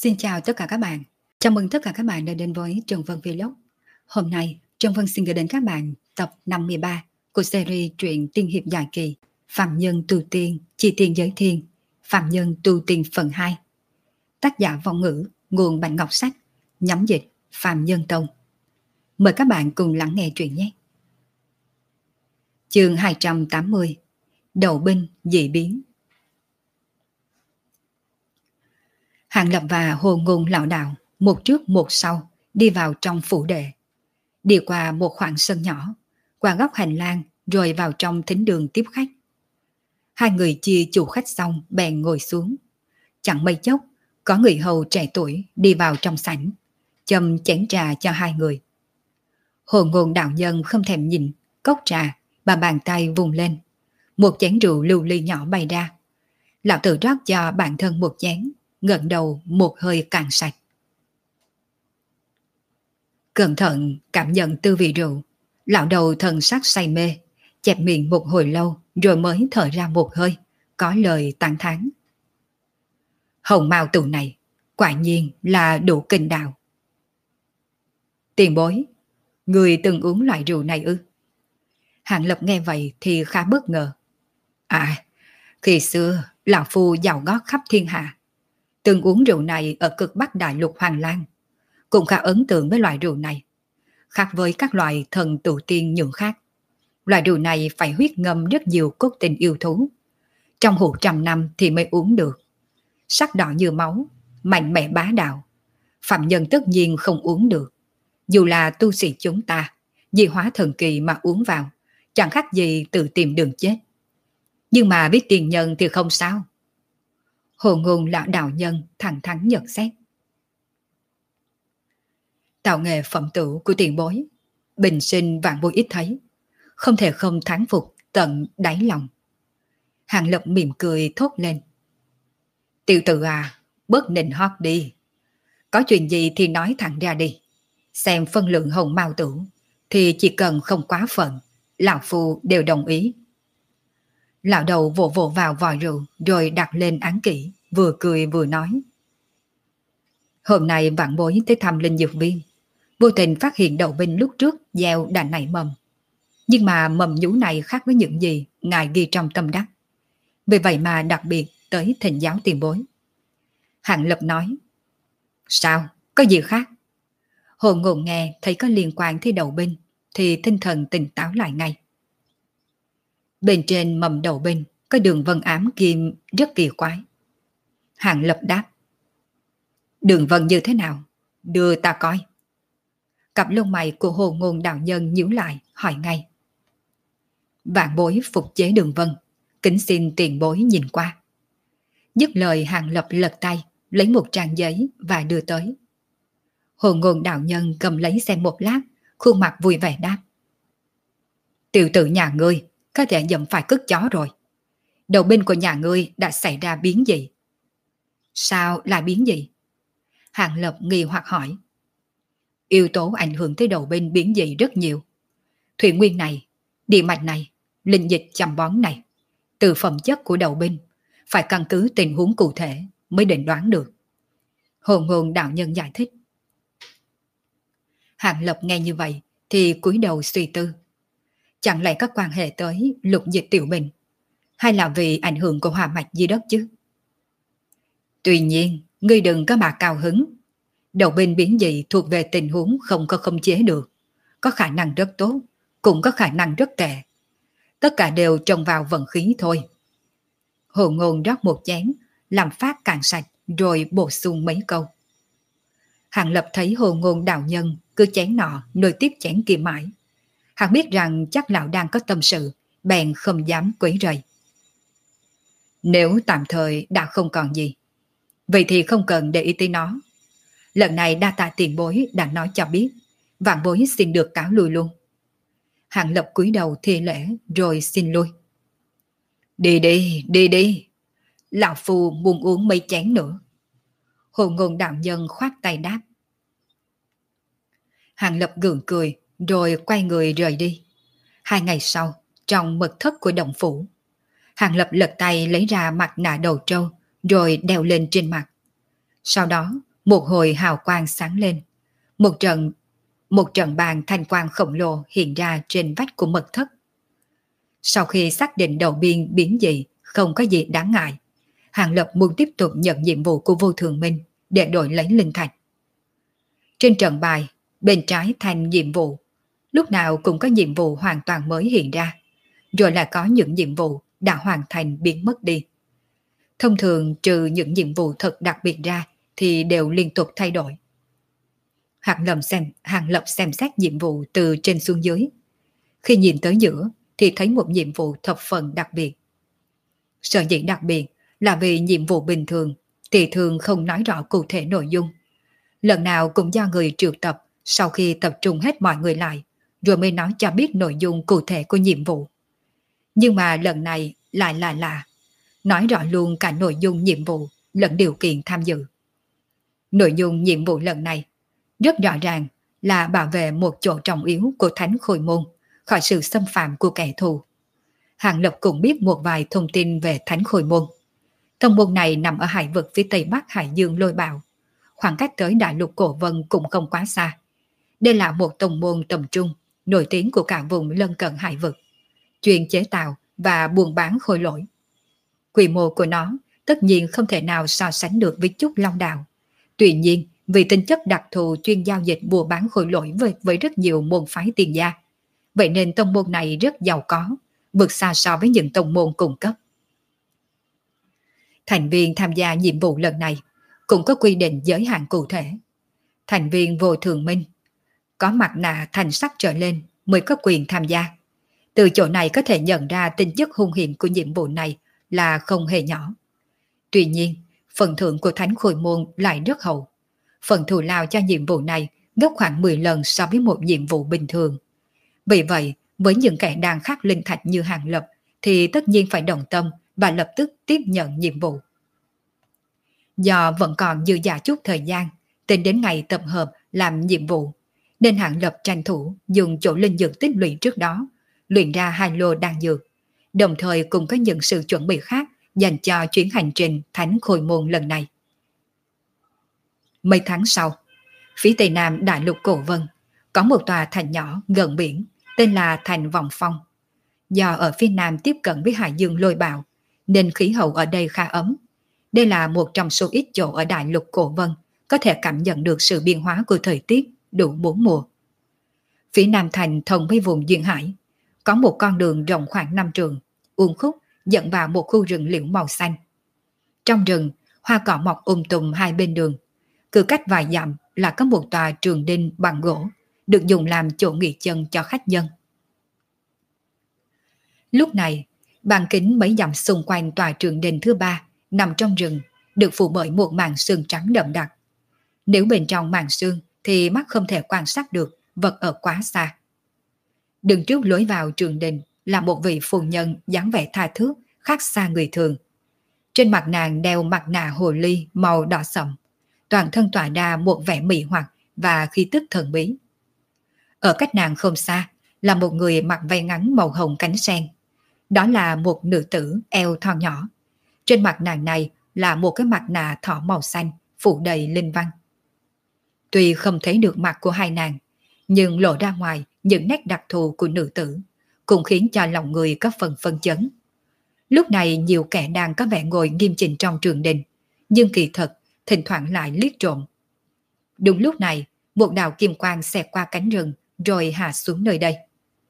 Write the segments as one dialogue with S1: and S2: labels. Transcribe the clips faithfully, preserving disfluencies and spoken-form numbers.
S1: Xin chào tất cả các bạn. Chào mừng tất cả các bạn đã đến với Trần Vân Vlog. Hôm nay, Trần Vân xin gửi đến các bạn tập năm mươi ba của series truyện tiên hiệp dài kỳ Phạm Nhân Tu Tiên, Chi Tiên Giới Thiên, Phạm Nhân Tu Tiên phần hai. Tác giả Vong Ngữ, nguồn Bạch Ngọc Sách, nhóm dịch Phạm Nhân Tông. Mời các bạn cùng lắng nghe truyện nhé. Chương hai trăm tám mươi. Đầu binh dị biến. Hàng Lập và Hồ Ngôn lão đạo một trước một sau đi vào trong phủ đệ, đi qua một khoảng sân nhỏ, qua góc hành lang rồi vào trong thính đường tiếp khách. Hai người chia chủ khách xong bèn ngồi xuống. Chẳng mấy chốc có người hầu trẻ tuổi đi vào trong sảnh, châm chén trà cho hai người. Hồ Ngôn đạo nhân không thèm nhìn cốc trà, bà bàn tay vùng lên, một chén rượu lưu ly nhỏ bay ra. Lão tử rót cho bản thân một chén, ngẩng đầu một hơi cạn sạch. Cẩn thận cảm nhận tư vị rượu, lão đầu thần sắc say mê, chẹp miệng một hồi lâu rồi mới thở ra một hơi, có lời tán thán. Hồng mao tù này quả nhiên là đủ kinh đạo. Tiền bối, người từng uống loại rượu này ư? Hàng Lập nghe vậy thì khá bất ngờ. À, khi xưa lão phu giàu gót khắp thiên hạ, từng uống rượu này ở cực Bắc Đại Lục Hoàng Lan, cũng khá ấn tượng với loại rượu này. Khác với các loại thần tụ tiên nhượng khác, loại rượu này phải huyết ngâm rất nhiều cốt tình yêu thú, trong hũ trăm năm thì mới uống được. Sắc đỏ như máu, mạnh mẽ bá đạo, phạm nhân tất nhiên không uống được. Dù là tu sĩ chúng ta, di hóa thần kỳ mà uống vào, chẳng khác gì tự tìm đường chết. Nhưng mà biết tiền nhân thì không sao. Hồ Ngôn lão đạo nhân thẳng thắn nhận xét. Tạo nghề phẩm tửu của tiền bối, bình sinh vạn bối ít thấy, không thể không thán phục tận đáy lòng. Hàng Lập mỉm cười thốt lên. Tiểu tử à, bớt nịnh hót đi. Có chuyện gì thì nói thẳng ra đi. Xem phân lượng hồng mao tửu thì chỉ cần không quá phận, lão phu đều đồng ý. Lão đầu vỗ vỗ vào vòi rượu rồi đặt lên án kỹ, vừa cười vừa nói. Hôm nay vạn bối tới thăm linh dược viên, vô tình phát hiện đầu binh lúc trước gieo đã nảy mầm. Nhưng mà mầm nhú này khác với những gì ngài ghi trong tâm đắc. Vì vậy mà đặc biệt tới thỉnh giáo tiền bối. Hàng Lập nói. Sao? Có gì khác? Hồ Ngôn nghe thấy có liên quan tới đầu binh thì tinh thần tỉnh táo lại ngay. Bên trên mầm đầu binh có đường vân ám kim rất kỳ quái. Hàng Lập đáp. Đường vân như thế nào? Đưa ta coi. Cặp lông mày của Hồ Ngôn đạo nhân nhíu lại, hỏi ngay. Vạn bối phục chế đường vân, kính xin tiền bối nhìn qua. Dứt lời Hàng Lập lật tay, lấy một trang giấy và đưa tới. Hồ Ngôn đạo nhân cầm lấy xem một lát, khuôn mặt vui vẻ đáp. Tiểu tử nhà ngươi có thể dẫm phải cất chó rồi. Đầu binh của nhà ngươi đã xảy ra biến gì? Sao lại biến gì? Hàng Lập nghi hoặc hỏi. Yếu tố ảnh hưởng tới đầu binh biến dị rất nhiều. Thủy nguyên này, địa mạch này, linh dịch chăm bón này, từ phẩm chất của đầu binh, phải căn cứ tình huống cụ thể mới định đoán được. Hồ Ngôn đạo nhân giải thích. Hàng Lập nghe như vậy thì cúi đầu suy tư. Chẳng lẽ có quan hệ tới lục dịch tiểu bình, hay là vì ảnh hưởng của hỏa mạch dưới đất chứ? Tuy nhiên, ngươi đừng có mà cao hứng. Đầu binh biến dị thuộc về tình huống không có khống chế được. Có khả năng rất tốt, cũng có khả năng rất tệ. Tất cả đều trông vào vận khí thôi. Hồ Ngôn rót một chén, làm phát cạn sạch rồi bổ sung mấy câu. Hàng Lập thấy Hồ Ngôn đạo nhân cứ chén nọ nối tiếp chén kia mãi. Hắn biết rằng chắc lão đang có tâm sự, bèn không dám quấy rầy. Nếu tạm thời đã không còn gì, vậy thì không cần để ý tới nó. Lần này đa tạ tiền bối đã nói cho biết, vạn bối xin được cáo lui luôn. Hàng Lập cúi đầu thi lễ rồi xin lui. Đi đi, đi đi. Lão phu muốn uống mấy chén nữa. Hồ Ngôn đạo nhân khoát tay đáp. Hàng Lập gượng cười rồi quay người rời đi. Hai ngày sau, trong mật thất của động phủ, Hàng Lập lật tay lấy ra mặt nạ đầu trâu rồi đeo lên trên mặt. Sau đó Một hồi hào quang sáng lên, một trận một trận bàn thanh quang khổng lồ hiện ra trên vách của mật thất. Sau khi xác định đầu biên biến dị không có gì đáng ngại, Hàng Lập muốn tiếp tục nhận nhiệm vụ của Vô Thường Minh để đổi lấy linh thạch. Trên trận bài, bên trái thành nhiệm vụ, lúc nào cũng có nhiệm vụ hoàn toàn mới hiện ra, rồi là có những nhiệm vụ đã hoàn thành biến mất đi. Thông thường trừ những nhiệm vụ thật đặc biệt ra thì đều liên tục thay đổi. Hàng Lập xem, Hàng Lập xem xét nhiệm vụ từ trên xuống dưới. Khi nhìn tới giữa thì thấy một nhiệm vụ thập phần đặc biệt. Sở dĩ đặc biệt là vì nhiệm vụ bình thường thì thường không nói rõ cụ thể nội dung. Lần nào cũng do người triệu tập sau khi tập trung hết mọi người lại rồi mới nói cho biết nội dung cụ thể của nhiệm vụ. Nhưng mà lần này lại là lạ, nói rõ luôn cả nội dung nhiệm vụ lẫn điều kiện tham dự. Nội dung nhiệm vụ lần này rất rõ ràng là bảo vệ một chỗ trọng yếu của Thánh Khôi Môn khỏi sự xâm phạm của kẻ thù. Hàng Lập cũng biết một vài thông tin về Thánh Khôi Môn. Tông môn này nằm ở hải vực phía tây bắc Hải Dương Lôi Bạo, khoảng cách tới đại lục Cổ Vân cũng không quá xa. Đây là một tông môn tầm trung, nổi tiếng của cả vùng lân cận hải vực, chuyên chế tạo và buôn bán khôi lỗi. Quy mô của nó tất nhiên không thể nào so sánh được với Trúc Long Đạo. Tuy nhiên, vì tính chất đặc thù chuyên giao dịch mua bán khôi lỗi với, với rất nhiều môn phái tiền gia, vậy nên tông môn này rất giàu có, vượt xa so với những tông môn cung cấp. Thành viên tham gia nhiệm vụ lần này cũng có quy định giới hạn cụ thể. Thành viên Vô Thường Minh có mặt nạ thành sắc trở lên mới có quyền tham gia. Từ chỗ này có thể nhận ra tính chất hung hiểm của nhiệm vụ này là không hề nhỏ. Tuy nhiên, phần thưởng của Thánh Khôi Môn lại rất hậu. Phần thù lao cho nhiệm vụ này gấp khoảng mười lần so với một nhiệm vụ bình thường. Vì vậy, với những kẻ đang khắc linh thạch như Hàng Lập thì tất nhiên phải đồng tâm và lập tức tiếp nhận nhiệm vụ. Do vẫn còn dư dả chút thời gian, tính đến ngày tập hợp làm nhiệm vụ, nên Hàng Lập tranh thủ dùng chỗ linh dược tích lũy trước đó, luyện ra hai lô đan dược, đồng thời cũng có những sự chuẩn bị khác dành cho chuyến hành trình Thánh Khôi Môn lần này. Mấy tháng sau, phía tây nam đại lục Cổ Vân có một tòa thành nhỏ gần biển tên là thành Vòng Phong. Do ở phía nam tiếp cận với Hải Dương Lôi Bạo nên khí hậu ở đây khá ấm. Đây là một trong số ít chỗ ở đại lục Cổ Vân có thể cảm nhận được sự biến hóa của thời tiết đủ bốn mùa. Phía nam thành thông với vùng duyên hải, có một con đường rộng khoảng năm trượng, uốn khúc dẫn vào một khu rừng liễu màu xanh. Trong rừng, hoa cỏ mọc um tùm hai bên đường. Cứ cách vài dặm là có một tòa trường đinh bằng gỗ, được dùng làm chỗ nghỉ chân cho khách dân. Lúc này, bàn kính mấy dặm xung quanh tòa trường đinh thứ ba nằm trong rừng, được phủ bởi một màn sương trắng đậm đặc. Nếu bên trong màn sương thì mắt không thể quan sát được vật ở quá xa. Đứng trước lối vào trường đình là một vị phu nhân dáng vẻ tha thước, khác xa người thường. Trên mặt nàng đeo mặt nạ hồ ly màu đỏ sậm, toàn thân tỏa ra một vẻ mị hoặc và khí tức thần bí. Ở cách nàng không xa là một người mặc váy ngắn màu hồng cánh sen. Đó là một nữ tử eo thon nhỏ. Trên mặt nàng này là một cái mặt nạ thỏ màu xanh phủ đầy linh văn. Tuy không thấy được mặt của hai nàng, nhưng lộ ra ngoài những nét đặc thù của nữ tử cũng khiến cho lòng người có phần phân chấn. Lúc này nhiều kẻ đang có vẻ ngồi nghiêm chỉnh trong trường đình, nhưng kỳ thật thỉnh thoảng lại liếc trộm. Đúng lúc này, một đạo kim quang xẹt qua cánh rừng rồi hạ xuống nơi đây.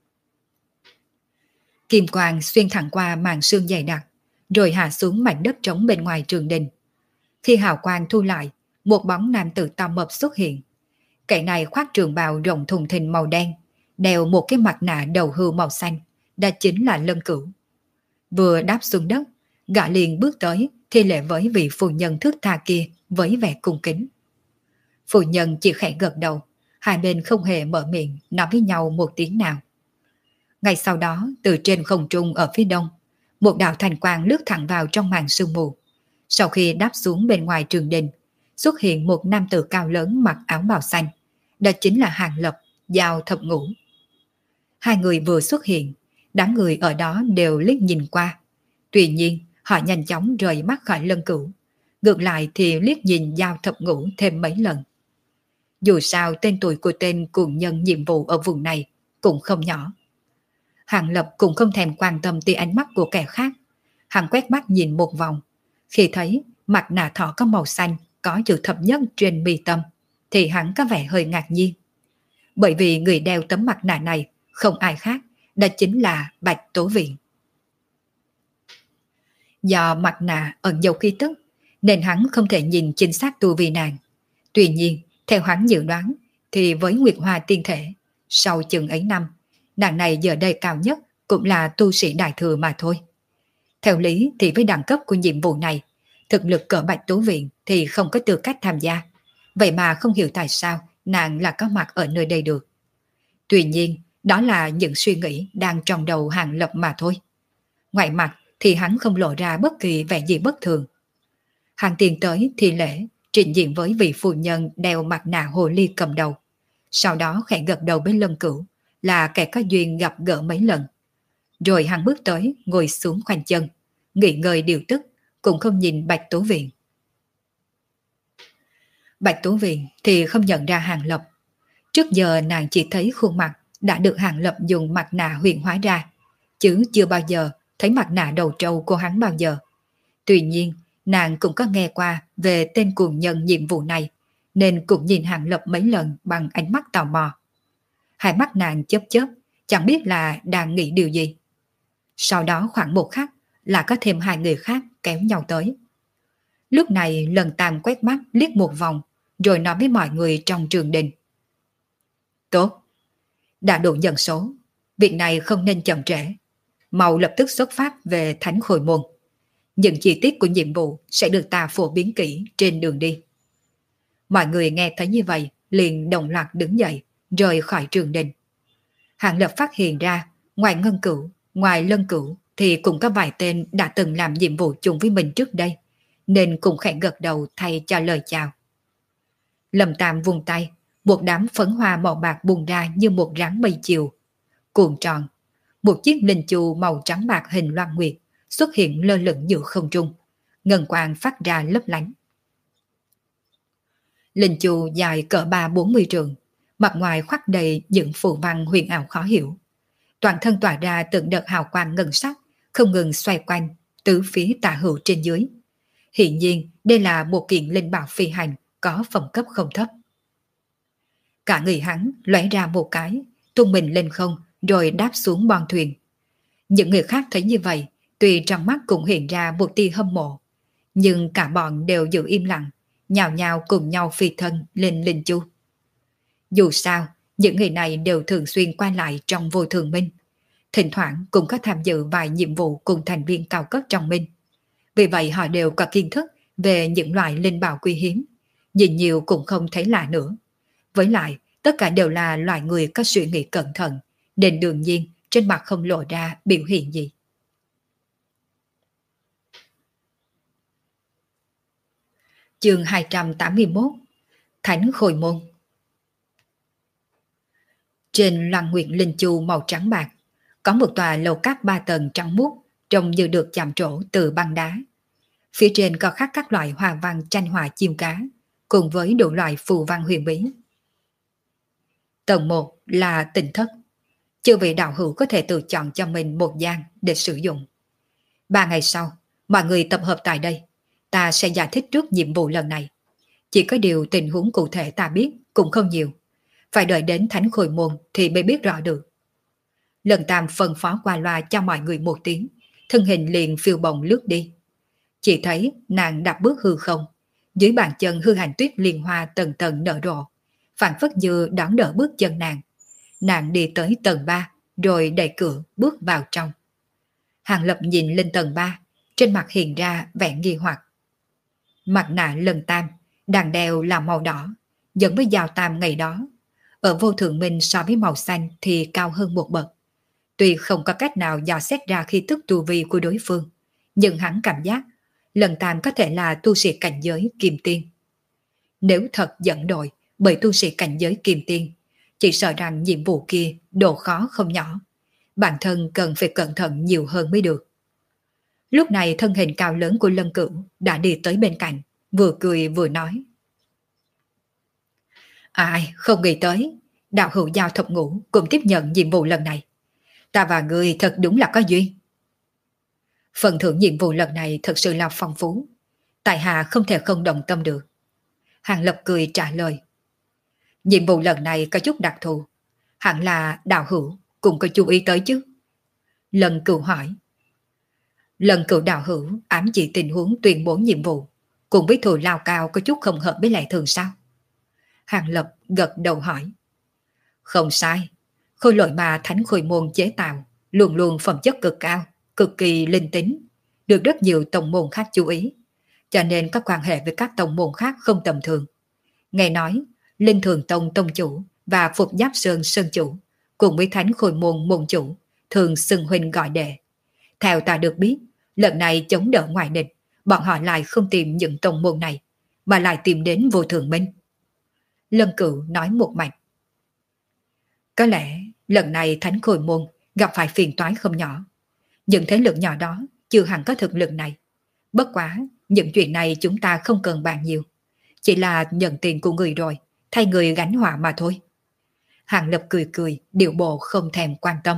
S1: Kim quang xuyên thẳng qua màn sương dày đặc, rồi hạ xuống mảnh đất trống bên ngoài trường đình. Khi hào quang thu lại, một bóng nam tử to mập xuất hiện. Kẻ này khoác trường bào rộng thùng thình màu đen, đeo một cái mặt nạ đầu hươu màu xanh, đó chính là Lâm Cửu. Vừa đáp xuống đất, gã liền bước tới thi lễ với vị phu nhân thước tha kia với vẻ cung kính. Phu nhân chỉ khẽ gật đầu, hai bên không hề mở miệng nói với nhau một tiếng nào. Ngay sau đó, từ trên không trung ở phía đông, một đạo thành quang lướt thẳng vào trong màn sương mù. Sau khi đáp xuống bên ngoài trường đình, xuất hiện một nam tử cao lớn mặc áo bào xanh. Đó chính là Hàng Lập, Giao Thập Ngũ. Hai người vừa xuất hiện, đám người ở đó đều liếc nhìn qua. Tuy nhiên, họ nhanh chóng rời mắt khỏi Lân Cửu. ngược lại thì liếc nhìn Giao Thập Ngũ thêm mấy lần. Dù sao tên tuổi của tên cuồng nhân nhiệm vụ ở vùng này cũng không nhỏ. Hàng Lập cũng không thèm quan tâm tới ánh mắt của kẻ khác. Hắn quét mắt nhìn một vòng. Khi thấy mặt nạ thỏ có màu xanh, có chữ thập nhất trên mi tâm, thì hắn có vẻ hơi ngạc nhiên. Bởi vì người đeo tấm mặt nạ này không ai khác, đó chính là Bạch Tố Viện. Do mặt nạ ẩn dấu khí tức, nên hắn không thể nhìn chính xác tu vi nàng. Tuy nhiên, theo hắn dự đoán, thì với Nguyệt Hoa tiên thể, sau chừng ấy năm, nàng này giờ đây cao nhất cũng là tu sĩ đại thừa mà thôi. Theo lý thì với đẳng cấp của nhiệm vụ này, thực lực cỡ Bạch Tố Viện thì không có tư cách tham gia. Vậy mà không hiểu tại sao nàng là có mặt ở nơi đây được. Tuy nhiên, đó là những suy nghĩ đang trong đầu Hàng Lập mà thôi. Ngoài mặt thì hắn không lộ ra bất kỳ vẻ gì bất thường. Hàng tiền tới thì lễ, trình diện với vị phu nhân đeo mặt nạ hồ ly cầm đầu. Sau đó khẽ gật đầu với Lân Cửu, là kẻ có duyên gặp gỡ mấy lần. Rồi hắn bước tới, ngồi xuống khoanh chân, nghỉ ngơi điều tức, cũng không nhìn Bạch Tố Viện. Bạch Tố Viện thì không nhận ra Hàng Lập. Trước giờ nàng chỉ thấy khuôn mặt đã được Hàng Lập dùng mặt nạ huyền hóa ra, chứ chưa bao giờ thấy mặt nạ đầu trâu của hắn bao giờ. Tuy nhiên, nàng cũng có nghe qua về tên cuồng nhân nhiệm vụ này, nên cũng nhìn Hàng Lập mấy lần bằng ánh mắt tò mò. Hai mắt nàng chớp chớp, chẳng biết là đang nghĩ điều gì. Sau đó khoảng một khắc là có thêm hai người khác kéo nhau tới. Lúc này Lần Tam quét mắt liếc một vòng, rồi nói với mọi người trong trường đình. Tốt, đã đủ nhân số, việc này không nên chậm trễ. Mau lập tức xuất phát về Thánh Khôi Môn. Những chi tiết của nhiệm vụ sẽ được ta phổ biến kỹ trên đường đi. Mọi người nghe thấy như vậy liền đồng loạt đứng dậy, rời khỏi trường đình. Hàng Lập phát hiện ra, ngoài Ngân Cửu, ngoài Lân Cửu thì cũng có vài tên đã từng làm nhiệm vụ chung với mình trước đây, nên cũng khẽ gật đầu thay cho lời chào. Lâm Tam vùng tay, một đám phấn hoa màu bạc bùng ra như một ráng mây chiều. Cuộn tròn, một chiếc linh chu màu trắng bạc hình loan nguyệt xuất hiện lơ lửng giữa không trung, ngân quang phát ra lấp lánh. Linh chu dài cỡ ba bốn mươi trượng, mặt ngoài khoác đầy những phù văn huyền ảo khó hiểu. Toàn thân tỏa ra từng đợt hào quang ngân sắc, không ngừng xoay quanh, tứ phía tả hữu trên dưới. Hiện nhiên, đây là một kiện linh bảo phi hành, có phẩm cấp không thấp. Cả người hắn lóe ra một cái, tung mình lên không, rồi đáp xuống bon thuyền. Những người khác thấy như vậy, tuy trong mắt cũng hiện ra một tia hâm mộ, nhưng cả bọn đều giữ im lặng, nhào nhào cùng nhau phi thân lên linh chu. Dù sao, những người này đều thường xuyên qua lại trong Vô Thường Minh, thỉnh thoảng cũng có tham dự vài nhiệm vụ cùng thành viên cao cấp trong Minh. Vì vậy họ đều có kiến thức về những loại linh bảo quý hiếm, nhìn nhiều cũng không thấy lạ nữa. Với lại, tất cả đều là loại người có suy nghĩ cẩn thận, nên đương nhiên trên mặt không lộ ra biểu hiện gì. Chương hai trăm tám mươi mốt, Thánh Khôi Môn. Trên loan nguyệt linh chu màu trắng bạc, có một tòa lầu cát ba tầng trắng muốt, trông như được chạm trổ từ băng đá. Phía trên có khắc các loại hoa văn tranh họa chim cá, cùng với đủ loại phù văn huyền bí. Tầng một là Tịnh Thất. Chư vị đạo hữu có thể tự chọn cho mình một gian để sử dụng. Ba ngày sau, mọi người tập hợp tại đây. Ta sẽ giải thích trước nhiệm vụ lần này. Chỉ có điều tình huống cụ thể ta biết cũng không nhiều. Phải đợi đến Thánh Khôi Môn thì mới biết rõ được. Lần Tam phân phó qua loa cho mọi người một tiếng, thân hình liền phiêu bồng lướt đi. Chỉ thấy nàng đạp bước hư không, dưới bàn chân hư hành tuyết liên hoa tầng tầng nở rộ, phảng phất như đón đỡ bước chân nàng. Nàng đi tới tầng ba, rồi đẩy cửa bước vào trong. Hàng Lập nhìn lên tầng ba, trên mặt hiện ra vẻ nghi hoặc. Mặt nạ Lần Tam, đàn đeo là màu đỏ, giống với dao tam ngày đó. Ở Vô Thường Minh so với màu xanh thì cao hơn một bậc. Tuy không có cách nào dò xét ra khí tức tu vi của đối phương, nhưng hắn cảm giác Lần Tam có thể là tu sĩ cảnh giới kim tiên. Nếu thật dẫn đội bởi tu sĩ cảnh giới kim tiên, chỉ sợ rằng nhiệm vụ kia độ khó không nhỏ. Bản thân cần phải cẩn thận nhiều hơn mới được. Lúc này thân hình cao lớn của Lân Cửu đã đi tới bên cạnh, vừa cười vừa nói. Ai không nghĩ tới, đạo hữu Giao Thập Ngũ cũng tiếp nhận nhiệm vụ lần này. Ta và ngươi thật đúng là có duyên. Phần thưởng nhiệm vụ lần này thật sự là phong phú. Tại hạ không thể không đồng tâm được. Hàng Lập cười trả lời. Nhiệm vụ lần này có chút đặc thù. Hẳn là đạo hữu cũng có chú ý tới chứ. Lần Cửu hỏi. Lần Cửu đạo hữu ám chỉ tình huống tuyên bố nhiệm vụ cùng với thù lao cao có chút không hợp với lẽ thường sao? Hàng Lập gật đầu hỏi. Không sai. Khôi lỗi mà Thánh Khôi Môn chế tạo luôn luôn phẩm chất cực cao, cực kỳ linh tính, được rất nhiều tông môn khác chú ý, cho nên có quan hệ với các tông môn khác không tầm thường. Nghe nói, Linh Thường Tông Tông Chủ và Phục Giáp Sơn Sơn Chủ cùng với Thánh Khôi Môn Môn Chủ thường xưng huynh gọi đệ. Theo ta được biết, lần này chống đỡ ngoại địch, bọn họ lại không tìm những tông môn này, mà lại tìm đến Vô Thường Minh. Lâm Cửu nói một mạch. Có lẽ lần này Thánh Khôi Môn gặp phải phiền toái không nhỏ. Những thế lực nhỏ đó chưa hẳn có thực lực này. Bất quá, những chuyện này chúng ta không cần bàn nhiều. Chỉ là nhận tiền của người rồi, thay người gánh họa mà thôi. Hàng Lập cười cười, điệu bộ không thèm quan tâm.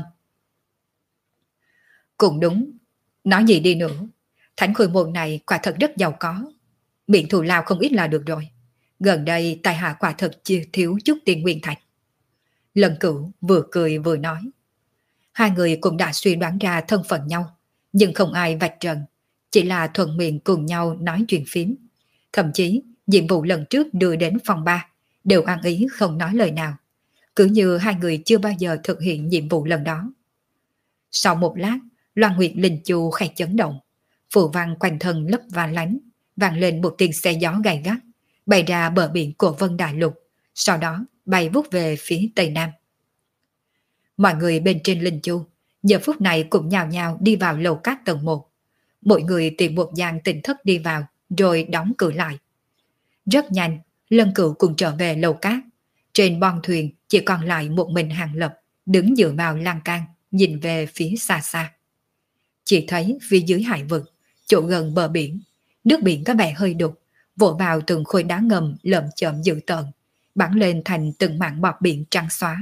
S1: Cũng đúng, nói gì đi nữa, Thánh Khôi Môn này quả thật rất giàu có. Miệng thù lao không ít là được rồi. Gần đây tài hạ quả thật chưa thiếu chút tiền nguyên thạch. Lần Cửu vừa cười vừa nói. Hai người cũng đã suy đoán ra thân phận nhau, nhưng không ai vạch trần, chỉ là thuận miệng cùng nhau nói chuyện phím. Thậm chí, nhiệm vụ lần trước đưa đến phòng ba, đều ăn ý không nói lời nào. Cứ như hai người chưa bao giờ thực hiện nhiệm vụ lần đó. Sau một lát, Loan Nguyệt Linh Chu khẽ chấn động, phù văn quanh thân lấp và lánh, vang lên một tiếng xe gió gay gắt, bay ra bờ biển của Vân Đại Lục, sau đó bay vút về phía tây nam. Mọi người bên trên Linh Chu giờ phút này cũng nhào nhào đi vào lầu cát tầng một. Mỗi người tìm một gian tỉnh thất đi vào, rồi đóng cửa lại. Rất nhanh, Lân Cửu cùng trở về lầu cát. Trên bon thuyền chỉ còn lại một mình Hàng Lập, đứng dựa vào lan can, nhìn về phía xa xa. Chỉ thấy phía dưới hải vực, chỗ gần bờ biển, nước biển có vẻ hơi đục, vỗ vào từng khối đá ngầm lởm chởm dữ tợn, bắn lên thành từng mảng bọt biển trắng xóa.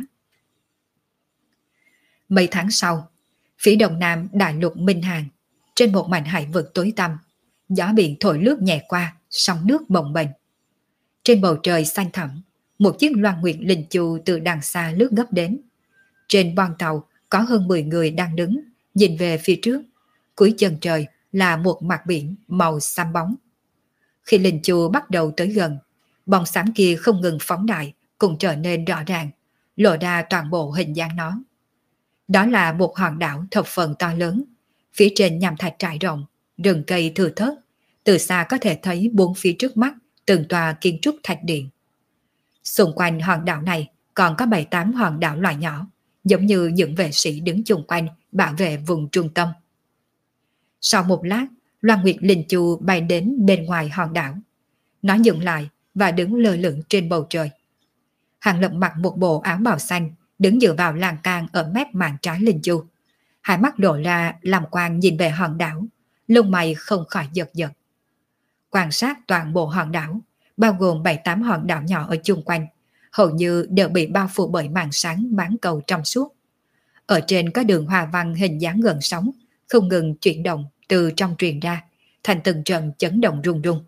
S1: Mấy tháng sau, phía đông nam đại lục Minh Hàng, trên một mảnh hải vực tối tăm, gió biển thổi lướt nhẹ qua, sóng nước bồng bềnh. Trên bầu trời xanh thẳm, một chiếc Loan Nguyệt Linh Chu từ đằng xa lướt gấp đến. Trên bon tàu có hơn mười người đang đứng, nhìn về phía trước. Cuối chân trời là một mặt biển màu xám bóng. Khi Linh Chu bắt đầu tới gần, bóng xám kia không ngừng phóng đại, cũng trở nên rõ ràng, lộ ra toàn bộ hình dáng nó. Đó là một hòn đảo thập phần to lớn, phía trên nham thạch trải rộng, rừng cây thừa thớt, từ xa có thể thấy bốn phía trước mắt từng tòa kiến trúc thạch điện. Xung quanh hòn đảo này còn có bảy tám hòn đảo loại nhỏ, giống như những vệ sĩ đứng chung quanh bảo vệ vùng trung tâm. Sau một lát, Loan Nguyệt Linh Chu bay đến bên ngoài hòn đảo. Nó dừng lại và đứng lơ lửng trên bầu trời. Hàng Lập mặc một bộ áo bào xanh, đứng dựa vào lan can ở mép màn trái Linh Chu. Hai mắt lộ ra làm quang nhìn về hòn đảo, lông mày không khỏi giật giật. Quan sát toàn bộ hòn đảo, bao gồm bảy tám hòn đảo nhỏ ở chung quanh, hầu như đều bị bao phủ bởi màn sáng bán cầu trong suốt. Ở trên có đường hoa văn hình dáng gần sóng, không ngừng chuyển động từ trong truyền ra, thành từng trận chấn động rung rung.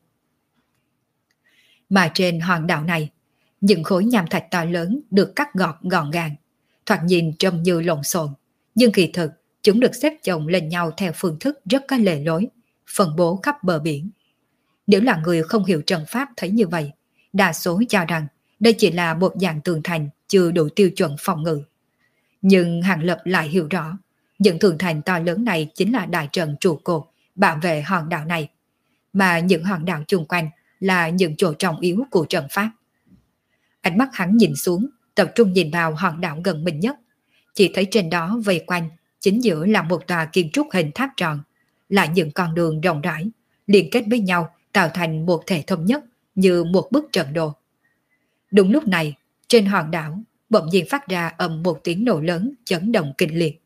S1: Mà trên hòn đảo này, những khối nham thạch to lớn được cắt gọt gọn gàng, thoạt nhìn trông như lộn xộn, nhưng kỳ thực chúng được xếp chồng lên nhau theo phương thức rất có lề lối, phân bố khắp bờ biển. Nếu là người không hiểu trận pháp thấy như vậy, đa số cho rằng đây chỉ là một dạng tường thành chưa đủ tiêu chuẩn phòng ngự. Nhưng Hàng Lập lại hiểu rõ, những tường thành to lớn này chính là đại trận trụ cột bảo vệ hòn đảo này, mà những hòn đảo chung quanh là những chỗ trọng yếu của trận pháp. Ánh mắt hắn nhìn xuống, tập trung nhìn vào hòn đảo gần mình nhất, chỉ thấy trên đó vây quanh, chính giữa là một tòa kiến trúc hình tháp tròn, là những con đường rộng rãi, liên kết với nhau tạo thành một thể thống nhất như một bức trận đồ. Đúng lúc này, trên hòn đảo bỗng nhiên phát ra ầm một tiếng nổ lớn chấn động kinh liệt.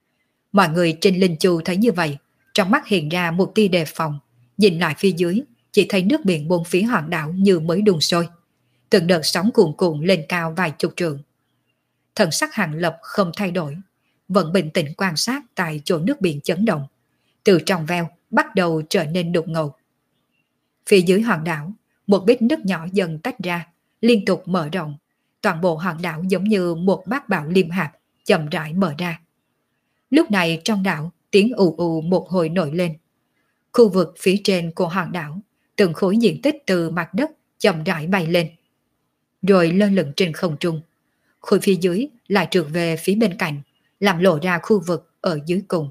S1: Mọi người trên Linh Chu thấy như vậy, trong mắt hiện ra một tia đề phòng, nhìn lại phía dưới, chỉ thấy nước biển bốn phía hòn đảo như mới đun sôi. Từng đợt sóng cuồn cuộn lên cao vài chục trượng. Thần sắc Hàng Lập không thay đổi, vẫn bình tĩnh quan sát tại chỗ nước biển chấn động. Từ trong veo bắt đầu trở nên đục ngầu. Phía dưới hòn đảo, một vết nứt nhỏ dần tách ra, liên tục mở rộng. Toàn bộ hòn đảo giống như một bát bão liêm hạt, chậm rãi mở ra. Lúc này trong đảo, tiếng ù ù một hồi nổi lên. Khu vực phía trên của hòn đảo, từng khối diện tích từ mặt đất chậm rãi bay lên, rồi lơ lửng trên không trung. Khối phía dưới lại trượt về phía bên cạnh, làm lộ ra khu vực ở dưới cùng.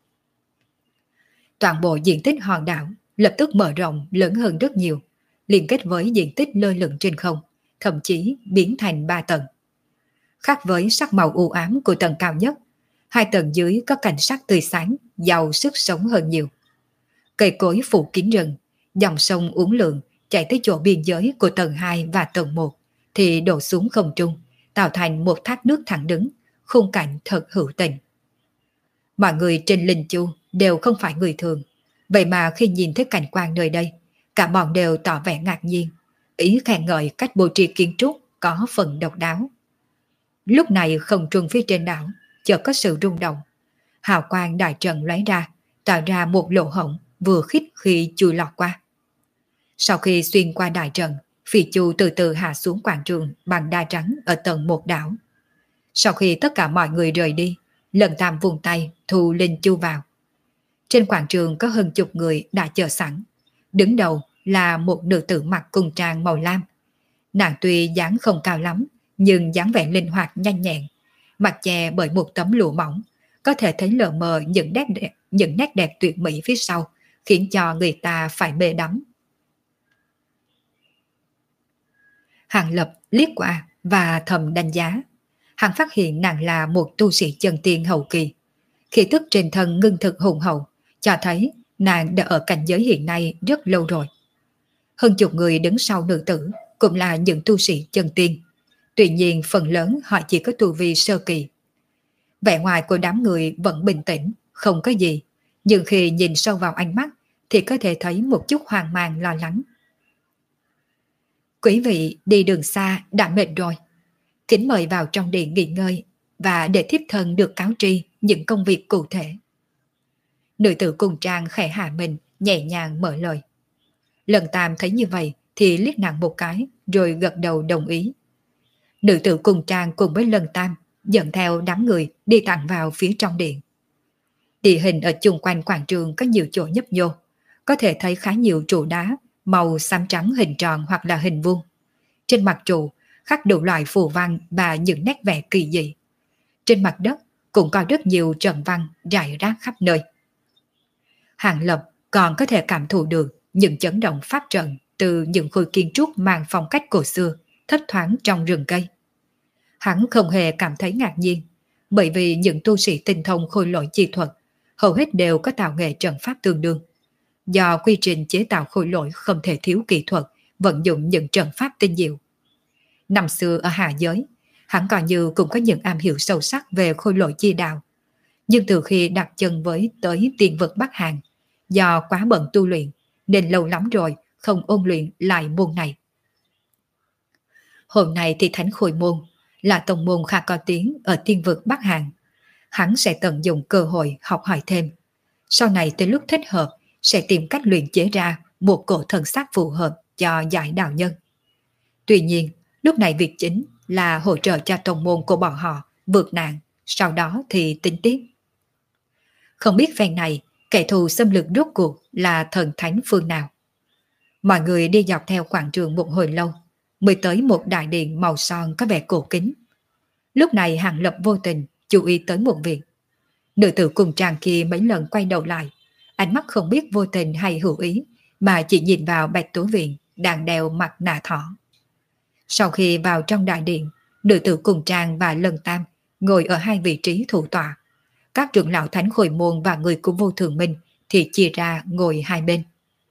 S1: Toàn bộ diện tích hòn đảo lập tức mở rộng lớn hơn rất nhiều, liên kết với diện tích lơ lửng trên không, thậm chí biến thành ba tầng. Khác với sắc màu u ám của tầng cao nhất, hai tầng dưới có cảnh sắc tươi sáng, giàu sức sống hơn nhiều. Cây cối phủ kín rừng, dòng sông uốn lượn chạy tới chỗ biên giới của tầng hai và tầng một thì đổ xuống không trung, tạo thành một thác nước thẳng đứng, khung cảnh thật hữu tình. Mọi người trên Linh Chu đều không phải người thường, vậy mà khi nhìn thấy cảnh quan nơi đây, cả bọn đều tỏ vẻ ngạc nhiên, ý khen ngợi cách bố trí kiến trúc có phần độc đáo. Lúc này không trung phía trên đảo chợt có sự rung động, hào quang đại trận lóe ra, tạo ra một lỗ hổng vừa khít khi chui lọt qua. Sau khi xuyên qua đại trận, phi chu từ từ hạ xuống quảng trường bằng đá trắng ở tầng một đảo. Sau khi tất cả mọi người rời đi, Lần Tam vùng tay thu Linh Chu vào. Trên quảng trường có hơn chục người đã chờ sẵn. Đứng đầu là một nữ tử mặc cung trang màu lam. Nàng tuy dáng không cao lắm, nhưng dáng vẻ linh hoạt nhanh nhẹn, mặt che bởi một tấm lụa mỏng, có thể thấy lờ mờ những nét đẹp, những nét đẹp tuyệt mỹ phía sau, khiến cho người ta phải mê đắm. Hàng Lập liếc qua và thầm đánh giá. Hắn phát hiện nàng là một tu sĩ chân tiên hậu kỳ. Khí tức trên thân ngưng thực hùng hậu, cho thấy nàng đã ở cảnh giới hiện nay rất lâu rồi. Hơn chục người đứng sau nữ tử cũng là những tu sĩ chân tiên. Tuy nhiên phần lớn họ chỉ có tu vi sơ kỳ. Vẻ ngoài của đám người vẫn bình tĩnh, không có gì. Nhưng khi nhìn sâu vào ánh mắt thì có thể thấy một chút hoang mang lo lắng. Quý vị đi đường xa đã mệt rồi. Kính mời vào trong điện nghỉ ngơi và để thiếp thân được cáo tri những công việc cụ thể. Nữ tử cùng trang khẽ hạ mình, nhẹ nhàng mở lời. Lần Tam thấy như vậy thì liếc nàng một cái rồi gật đầu đồng ý. Nữ tử cùng trang cùng với Lần Tam dẫn theo đám người đi thẳng vào phía trong điện. Địa hình ở chung quanh quảng trường có nhiều chỗ nhấp nhô, có thể thấy khá nhiều trụ đá màu xám trắng hình tròn hoặc là hình vuông. Trên mặt trụ khắc đủ loại phù văn và những nét vẽ kỳ dị. Trên mặt đất cũng có rất nhiều trận văn rải rác khắp nơi. Hàng Lập còn có thể cảm thụ được những chấn động pháp trận từ những khối kiến trúc mang phong cách cổ xưa thấp thoáng trong rừng cây. Hắn không hề cảm thấy ngạc nhiên, bởi vì những tu sĩ tinh thông khôi lỗi chi thuật hầu hết đều có tạo nghệ trận pháp tương đương. Do quy trình chế tạo khôi lỗi không thể thiếu kỹ thuật, vận dụng những trận pháp tinh diệu. Năm xưa ở hạ giới, hắn coi như cũng có những am hiểu sâu sắc về khôi lỗi chi đạo. Nhưng từ khi đặt chân với tới tiên vực Bắc Hàn, do quá bận tu luyện, nên lâu lắm rồi không ôn luyện lại môn này. Hôm nay thì Thánh Khôi Môn là tông môn khá có tiếng ở tiên vực Bắc Hàn. Hắn sẽ tận dụng cơ hội học hỏi thêm. Sau này tới lúc thích hợp sẽ tìm cách luyện chế ra một cổ thần sắc phù hợp cho giải đạo nhân. Tuy nhiên, lúc này việc chính là hỗ trợ cho tông môn của bọn họ vượt nạn, sau đó thì tính tiếp. Không biết phen này, kẻ thù xâm lược rốt cuộc là thần thánh phương nào. Mọi người đi dọc theo quảng trường một hồi lâu, mới tới một đại điện màu son có vẻ cổ kính. Lúc này Hàng Lập vô tình chú ý tới một việc. Nữ tử cùng trang kia mấy lần quay đầu lại, ánh mắt không biết vô tình hay hữu ý, mà chỉ nhìn vào Bạch Tố Viện đang đeo mặt nạ thỏ. Sau khi vào trong đại điện, nữ tử cùng trang và Lần Tam ngồi ở hai vị trí thủ tọa. Các trưởng lão Thánh Khôi Môn và người của Vô Thường Minh thì chia ra ngồi hai bên.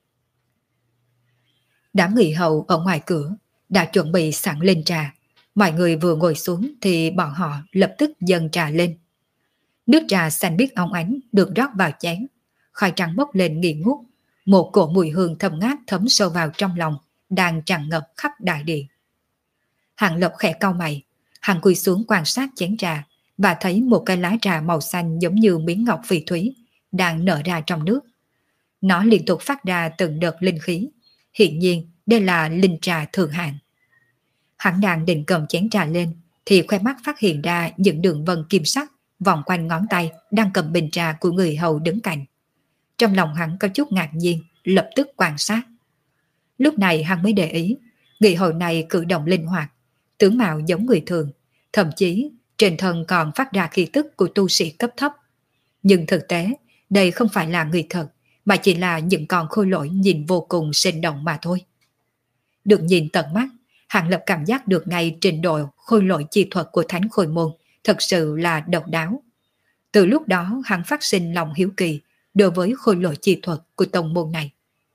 S1: Đám người hầu ở ngoài cửa đã chuẩn bị sẵn lên trà. Mọi người vừa ngồi xuống thì bọn họ lập tức dâng trà lên. Nước trà xanh biếc óng ánh được rót vào chén, khói trắng bốc lên nghi ngút, Một cổ mùi hương thơm ngát thấm sâu vào trong lòng, đang tràn ngập khắp đại điện. Hàng Lập khẽ cau mày, hắn cúi xuống quan sát chén trà và thấy một cái lá trà màu xanh giống như miếng ngọc phỉ thúy đang nở ra trong nước. Nó liên tục phát ra từng đợt linh khí, hiện nhiên đây là linh trà thượng hạng. Hắn đang định cầm chén trà lên thì khoe mắt phát hiện ra những đường vân kim sắc vòng quanh ngón tay đang cầm bình trà của người hầu đứng cạnh. Trong lòng hắn có chút ngạc nhiên, lập tức quan sát. Lúc này hắn mới để ý, người hầu này cử động linh hoạt, tướng mạo giống người thường, thậm chí trên thân còn phát ra khí tức của tu sĩ cấp thấp. Nhưng thực tế, đây không phải là người thật, mà chỉ là những con khôi lỗi nhìn vô cùng sinh động mà thôi. Được nhìn tận mắt, Hàng Lập cảm giác được ngay trình độ khôi lỗi chi thuật của Thánh Khôi Môn thật sự là độc đáo. Từ lúc đó hắn phát sinh lòng hiếu kỳ đối với khôi lỗi chi thuật của tông môn này.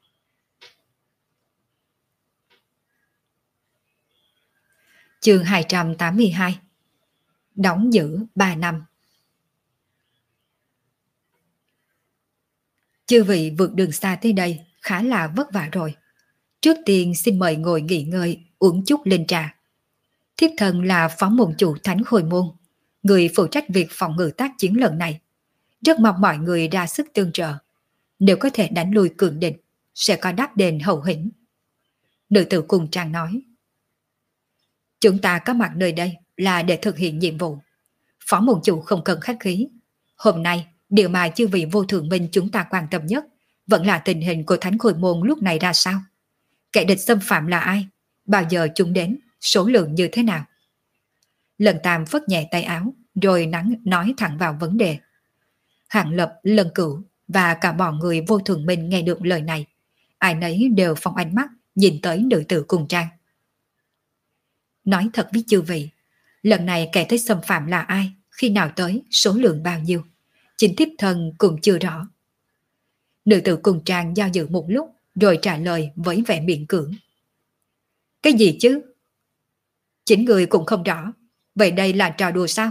S1: Chương hai trăm tám mươi hai. Đóng giữ ba năm. Chư vị vượt đường xa tới đây khá là vất vả rồi. Trước tiên xin mời ngồi nghỉ ngơi, uống chút linh trà. Thiếp thân là phó môn chủ Thánh Khôi Môn, người phụ trách việc phòng ngự tác chiến lần này. Rất mong mọi người ra sức tương trợ. Nếu có thể đánh lui cường địch, sẽ có đáp đền hậu hĩnh. Nữ tử cùng trang nói. Chúng ta có mặt nơi đây là để thực hiện nhiệm vụ. Phó môn chủ không cần khách khí. Hôm nay, điều mà chư vị vô thượng minh chúng ta quan tâm nhất vẫn là tình hình của Thánh Khôi Môn lúc này ra sao. Kẻ địch xâm phạm là ai? Bao giờ chúng đến? Số lượng như thế nào? Lần Tam phất nhẹ tay áo, rồi nắng nói thẳng vào vấn đề. Hàng Lập, Lần Cửu và cả bọn người vô thượng minh nghe được lời này. Ai nấy đều phóng ánh mắt nhìn tới nữ tử cùng trang. Nói thật với chư vị, lần này kẻ tới xâm phạm là ai, khi nào tới, số lượng bao nhiêu, chính thiếp thân cũng chưa rõ. Nữ tử cùng trang do dự một lúc rồi trả lời với vẻ miễn cưỡng. Cái gì chứ? Chính người cũng không rõ, vậy đây là trò đùa sao?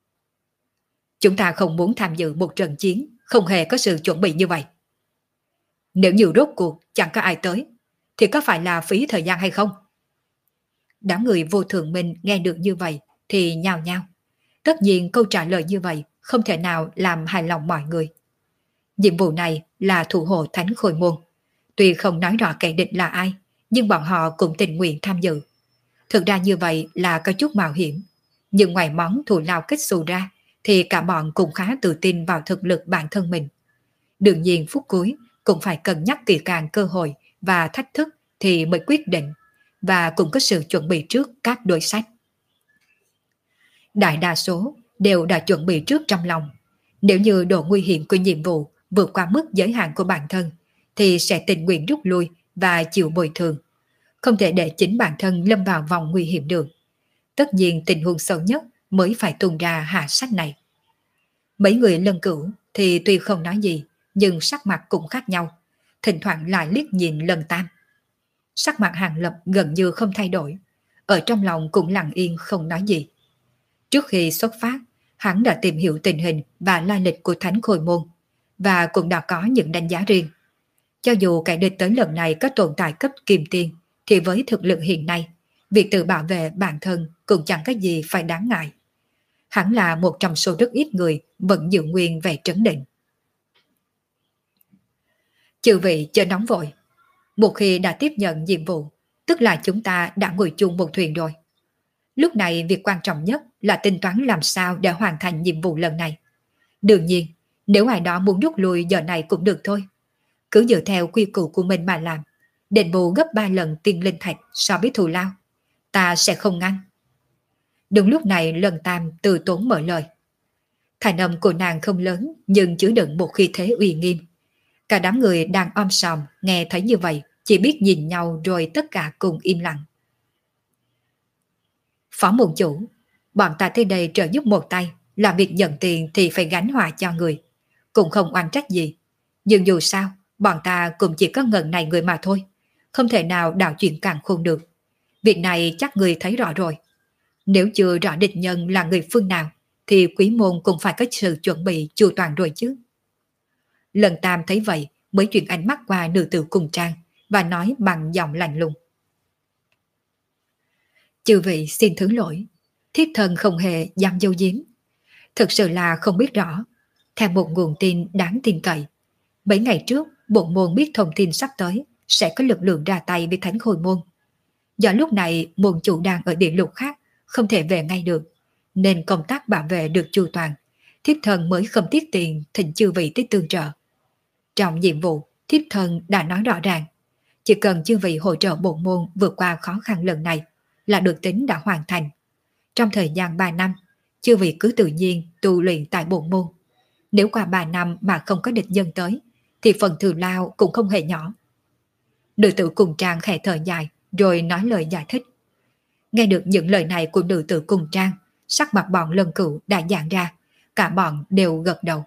S1: Chúng ta không muốn tham dự một trận chiến, không hề có sự chuẩn bị như vậy. Nếu như rốt cuộc chẳng có ai tới, thì có phải là phí thời gian hay không? Đám người vô thượng minh nghe được như vậy thì nhao nhao. Tất nhiên câu trả lời như vậy không thể nào làm hài lòng mọi người. Nhiệm vụ này là thủ hộ Thánh Khôi Môn. Tuy không nói rõ kẻ địch là ai, nhưng bọn họ cũng tình nguyện tham dự. Thực ra như vậy là có chút mạo hiểm. Nhưng ngoài món thù lao kết xù ra, thì cả bọn cũng khá tự tin vào thực lực bản thân mình. Đương nhiên phút cuối cũng phải cân nhắc kỹ càng cơ hội và thách thức thì mới quyết định, và cũng có sự chuẩn bị trước các đối sách. Đại đa số đều đã chuẩn bị trước trong lòng. Nếu như độ nguy hiểm của nhiệm vụ vượt qua mức giới hạn của bản thân, thì sẽ tình nguyện rút lui và chịu bồi thường. Không thể để chính bản thân lâm vào vòng nguy hiểm được. Tất nhiên tình huống xấu nhất mới phải tung ra hạ sách này. Mấy người Lần Cửu thì tuy không nói gì, nhưng sắc mặt cũng khác nhau. Thỉnh thoảng lại liếc nhìn Lần Tam. Sắc mặt Hàng Lập gần như không thay đổi, ở trong lòng cũng lặng yên không nói gì. Trước khi xuất phát, hắn đã tìm hiểu tình hình và lai lịch của Thánh Khôi Môn, và cũng đã có những đánh giá riêng. Cho dù kẻ địch tới lần này có tồn tại cấp kim tiên, thì với thực lực hiện nay, việc tự bảo vệ bản thân cũng chẳng có gì phải đáng ngại. Hắn là một trong số rất ít người vẫn giữ nguyên vẻ trấn định. Chư vị chờ nóng vội. Một khi đã tiếp nhận nhiệm vụ, tức là chúng ta đã ngồi chung một thuyền rồi. Lúc này việc quan trọng nhất là tính toán làm sao để hoàn thành nhiệm vụ lần này. Đương nhiên, nếu ai đó muốn rút lui giờ này cũng được thôi. Cứ dựa theo quy củ của mình mà làm. Đền bù gấp ba lần tiền linh thạch so với thù lao. Ta sẽ không ngăn. Đúng lúc này Lần Tam từ tốn mở lời. Thành âm của nàng không lớn nhưng chứa đựng một khí thế uy nghiêm. Cả đám người đang om sòm nghe thấy như vậy chỉ biết nhìn nhau rồi tất cả cùng im lặng. Phó môn chủ, bọn ta tới đây trợ giúp một tay, làm việc nhận tiền thì phải gánh họa cho người. Cũng không oan trách gì. Nhưng dù sao, bọn ta cũng chỉ có ngần này người mà thôi. Không thể nào đảo chuyện càng khôn được. Việc này chắc người thấy rõ rồi. Nếu chưa rõ địch nhân là người phương nào, thì quý môn cũng phải có sự chuẩn bị chu toàn rồi chứ. Lần Tam thấy vậy, mới chuyển ánh mắt qua nữ tử cùng trang và nói bằng giọng lạnh lùng. Chư vị xin thứ lỗi, thiếp thân không hề dám dâu giếm. Thực sự là không biết rõ. Theo một nguồn tin đáng tin cậy, mấy ngày trước bộ môn biết thông tin sắp tới sẽ có lực lượng ra tay với Thánh Khôi Môn. Do lúc này môn chủ đang ở địa lục khác, không thể về ngay được, nên công tác bảo vệ được chu toàn, thiếp thân mới không tiếc tiền thỉnh chư vị tới tương trợ. Trong nhiệm vụ, thiếp thân đã nói rõ ràng, chỉ cần chư vị hỗ trợ bộ môn vượt qua khó khăn lần này là được tính đã hoàn thành. Trong thời gian ba năm, chư vị cứ tự nhiên tu luyện tại bộ môn. Nếu qua ba năm mà không có địch nhân tới, thì phần thù lao cũng không hề nhỏ. Nữ tử cùng trang khẽ thở dài, rồi nói lời giải thích. Nghe được những lời này của nữ tử cùng trang, sắc mặt bọn Lân Cửu đã giãn ra, cả bọn đều gật đầu.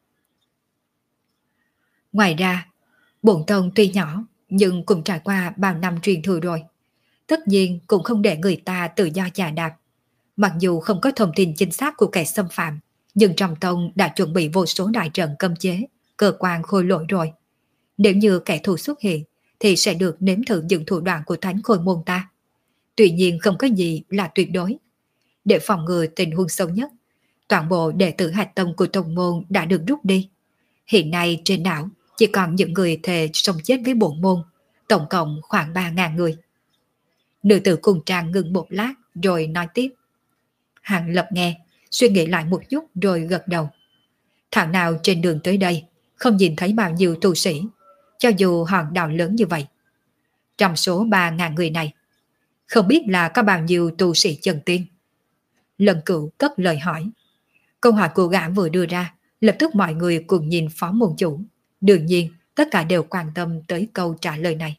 S1: Ngoài ra, bổn tông tuy nhỏ, nhưng cũng trải qua bao năm truyền thừa rồi. Tất nhiên cũng không để người ta tự do chà đạp. Mặc dù không có thông tin chính xác của kẻ xâm phạm, nhưng trong tông đã chuẩn bị vô số đại trận cấm chế, cơ quan khôi lỗi rồi. Nếu như kẻ thù xuất hiện, thì sẽ được nếm thử những thủ đoạn của Thánh Khôi Môn ta. Tuy nhiên không có gì là tuyệt đối. Để phòng ngừa tình huống xấu nhất, toàn bộ đệ tử hạch tông của tông môn đã được rút đi. Hiện nay trên đảo chỉ còn những người thề sống chết với bộ môn, tổng cộng khoảng ba ngàn người. Nữ tử cùng trang ngừng một lát rồi nói tiếp. Hàng Lập nghe, suy nghĩ lại một chút rồi gật đầu. Thảo nào trên đường tới đây không nhìn thấy bao nhiêu tu sĩ, cho dù hòn đảo lớn như vậy. Trong số ba ngàn người này, không biết là có bao nhiêu tu sĩ chân tiên. Lần Cửu cất lời hỏi. Câu hỏi của gã vừa đưa ra, lập tức mọi người cùng nhìn phó môn chủ. Đương nhiên, tất cả đều quan tâm tới câu trả lời này.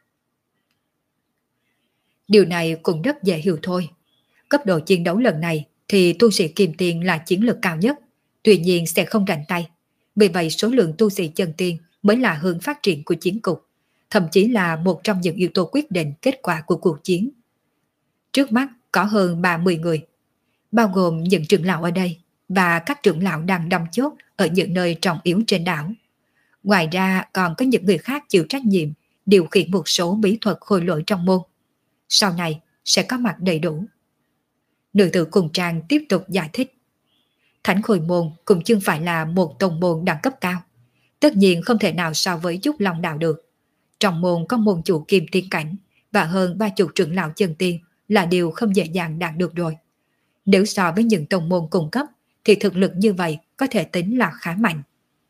S1: Điều này cũng rất dễ hiểu thôi. Cấp độ chiến đấu lần này thì tu sĩ kim tiền là chiến lược cao nhất, tuy nhiên sẽ không rảnh tay. Vì vậy số lượng tu sĩ chân tiên mới là hướng phát triển của chiến cục, thậm chí là một trong những yếu tố quyết định kết quả của cuộc chiến. Trước mắt có hơn ba mươi người, bao gồm những trưởng lão ở đây và các trưởng lão đang đóng chốt ở những nơi trọng yếu trên đảo. Ngoài ra còn có những người khác chịu trách nhiệm điều khiển một số bí thuật khôi lỗi trong môn. Sau này sẽ có mặt đầy đủ. Nữ tử cùng trang tiếp tục giải thích. Thánh Khôi Môn cũng chưa phải là một tông môn đẳng cấp cao, tất nhiên không thể nào so với Trúc Long Đạo được. Trong môn có môn chủ kim tiên cảnh và hơn ba chục trưởng lão chân tiên là điều không dễ dàng đạt được rồi. Nếu so với những tông môn cung cấp thì thực lực như vậy có thể tính là khá mạnh.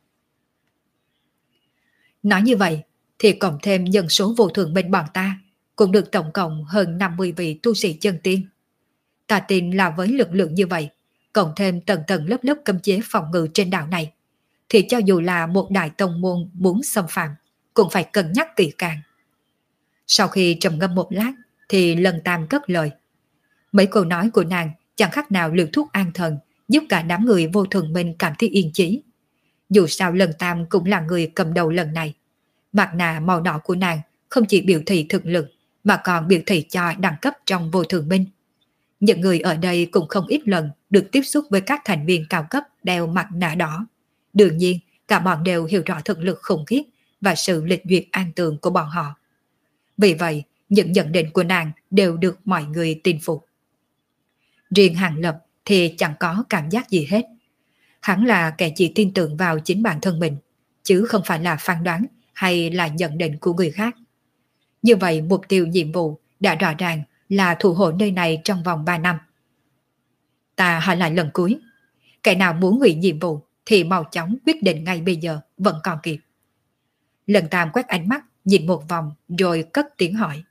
S1: Nói như vậy thì cộng thêm nhân số vô thường bên bọn ta cũng được tổng cộng hơn năm mươi vị tu sĩ chân tiên. Ta tin là với lực lượng như vậy, cộng thêm tầng tầng lớp lớp cấm chế phòng ngự trên đảo này, thì cho dù là một đại tông môn muốn xâm phạm, cũng phải cân nhắc kỹ càng. Sau khi trầm ngâm một lát, thì Lân Tam cất lời. Mấy câu nói của nàng chẳng khác nào liều thuốc an thần, giúp cả đám người vô thường mình cảm thấy yên chí. Dù sao Lân Tam cũng là người cầm đầu lần này. Mặt nạ màu đỏ của nàng không chỉ biểu thị thực lực, mà còn biểu thị cho đẳng cấp trong vô thường minh. Những người ở đây cũng không ít lần được tiếp xúc với các thành viên cao cấp đeo mặt nạ đỏ. Đương nhiên, cả bọn đều hiểu rõ thực lực khủng khiếp và sự lịch duyệt an tường của bọn họ. Vì vậy, những nhận định của nàng đều được mọi người tin phục. Riêng Hàng Lập thì chẳng có cảm giác gì hết. Hắn là kẻ chỉ tin tưởng vào chính bản thân mình, chứ không phải là phán đoán hay là nhận định của người khác. Như vậy mục tiêu nhiệm vụ đã rõ ràng là thủ hộ nơi này trong vòng ba năm. Ta hỏi lại lần cuối, kẻ nào muốn hủy nhiệm vụ thì mau chóng quyết định ngay bây giờ, vẫn còn kịp. Lần Tam quét ánh mắt, nhìn một vòng rồi cất tiếng hỏi.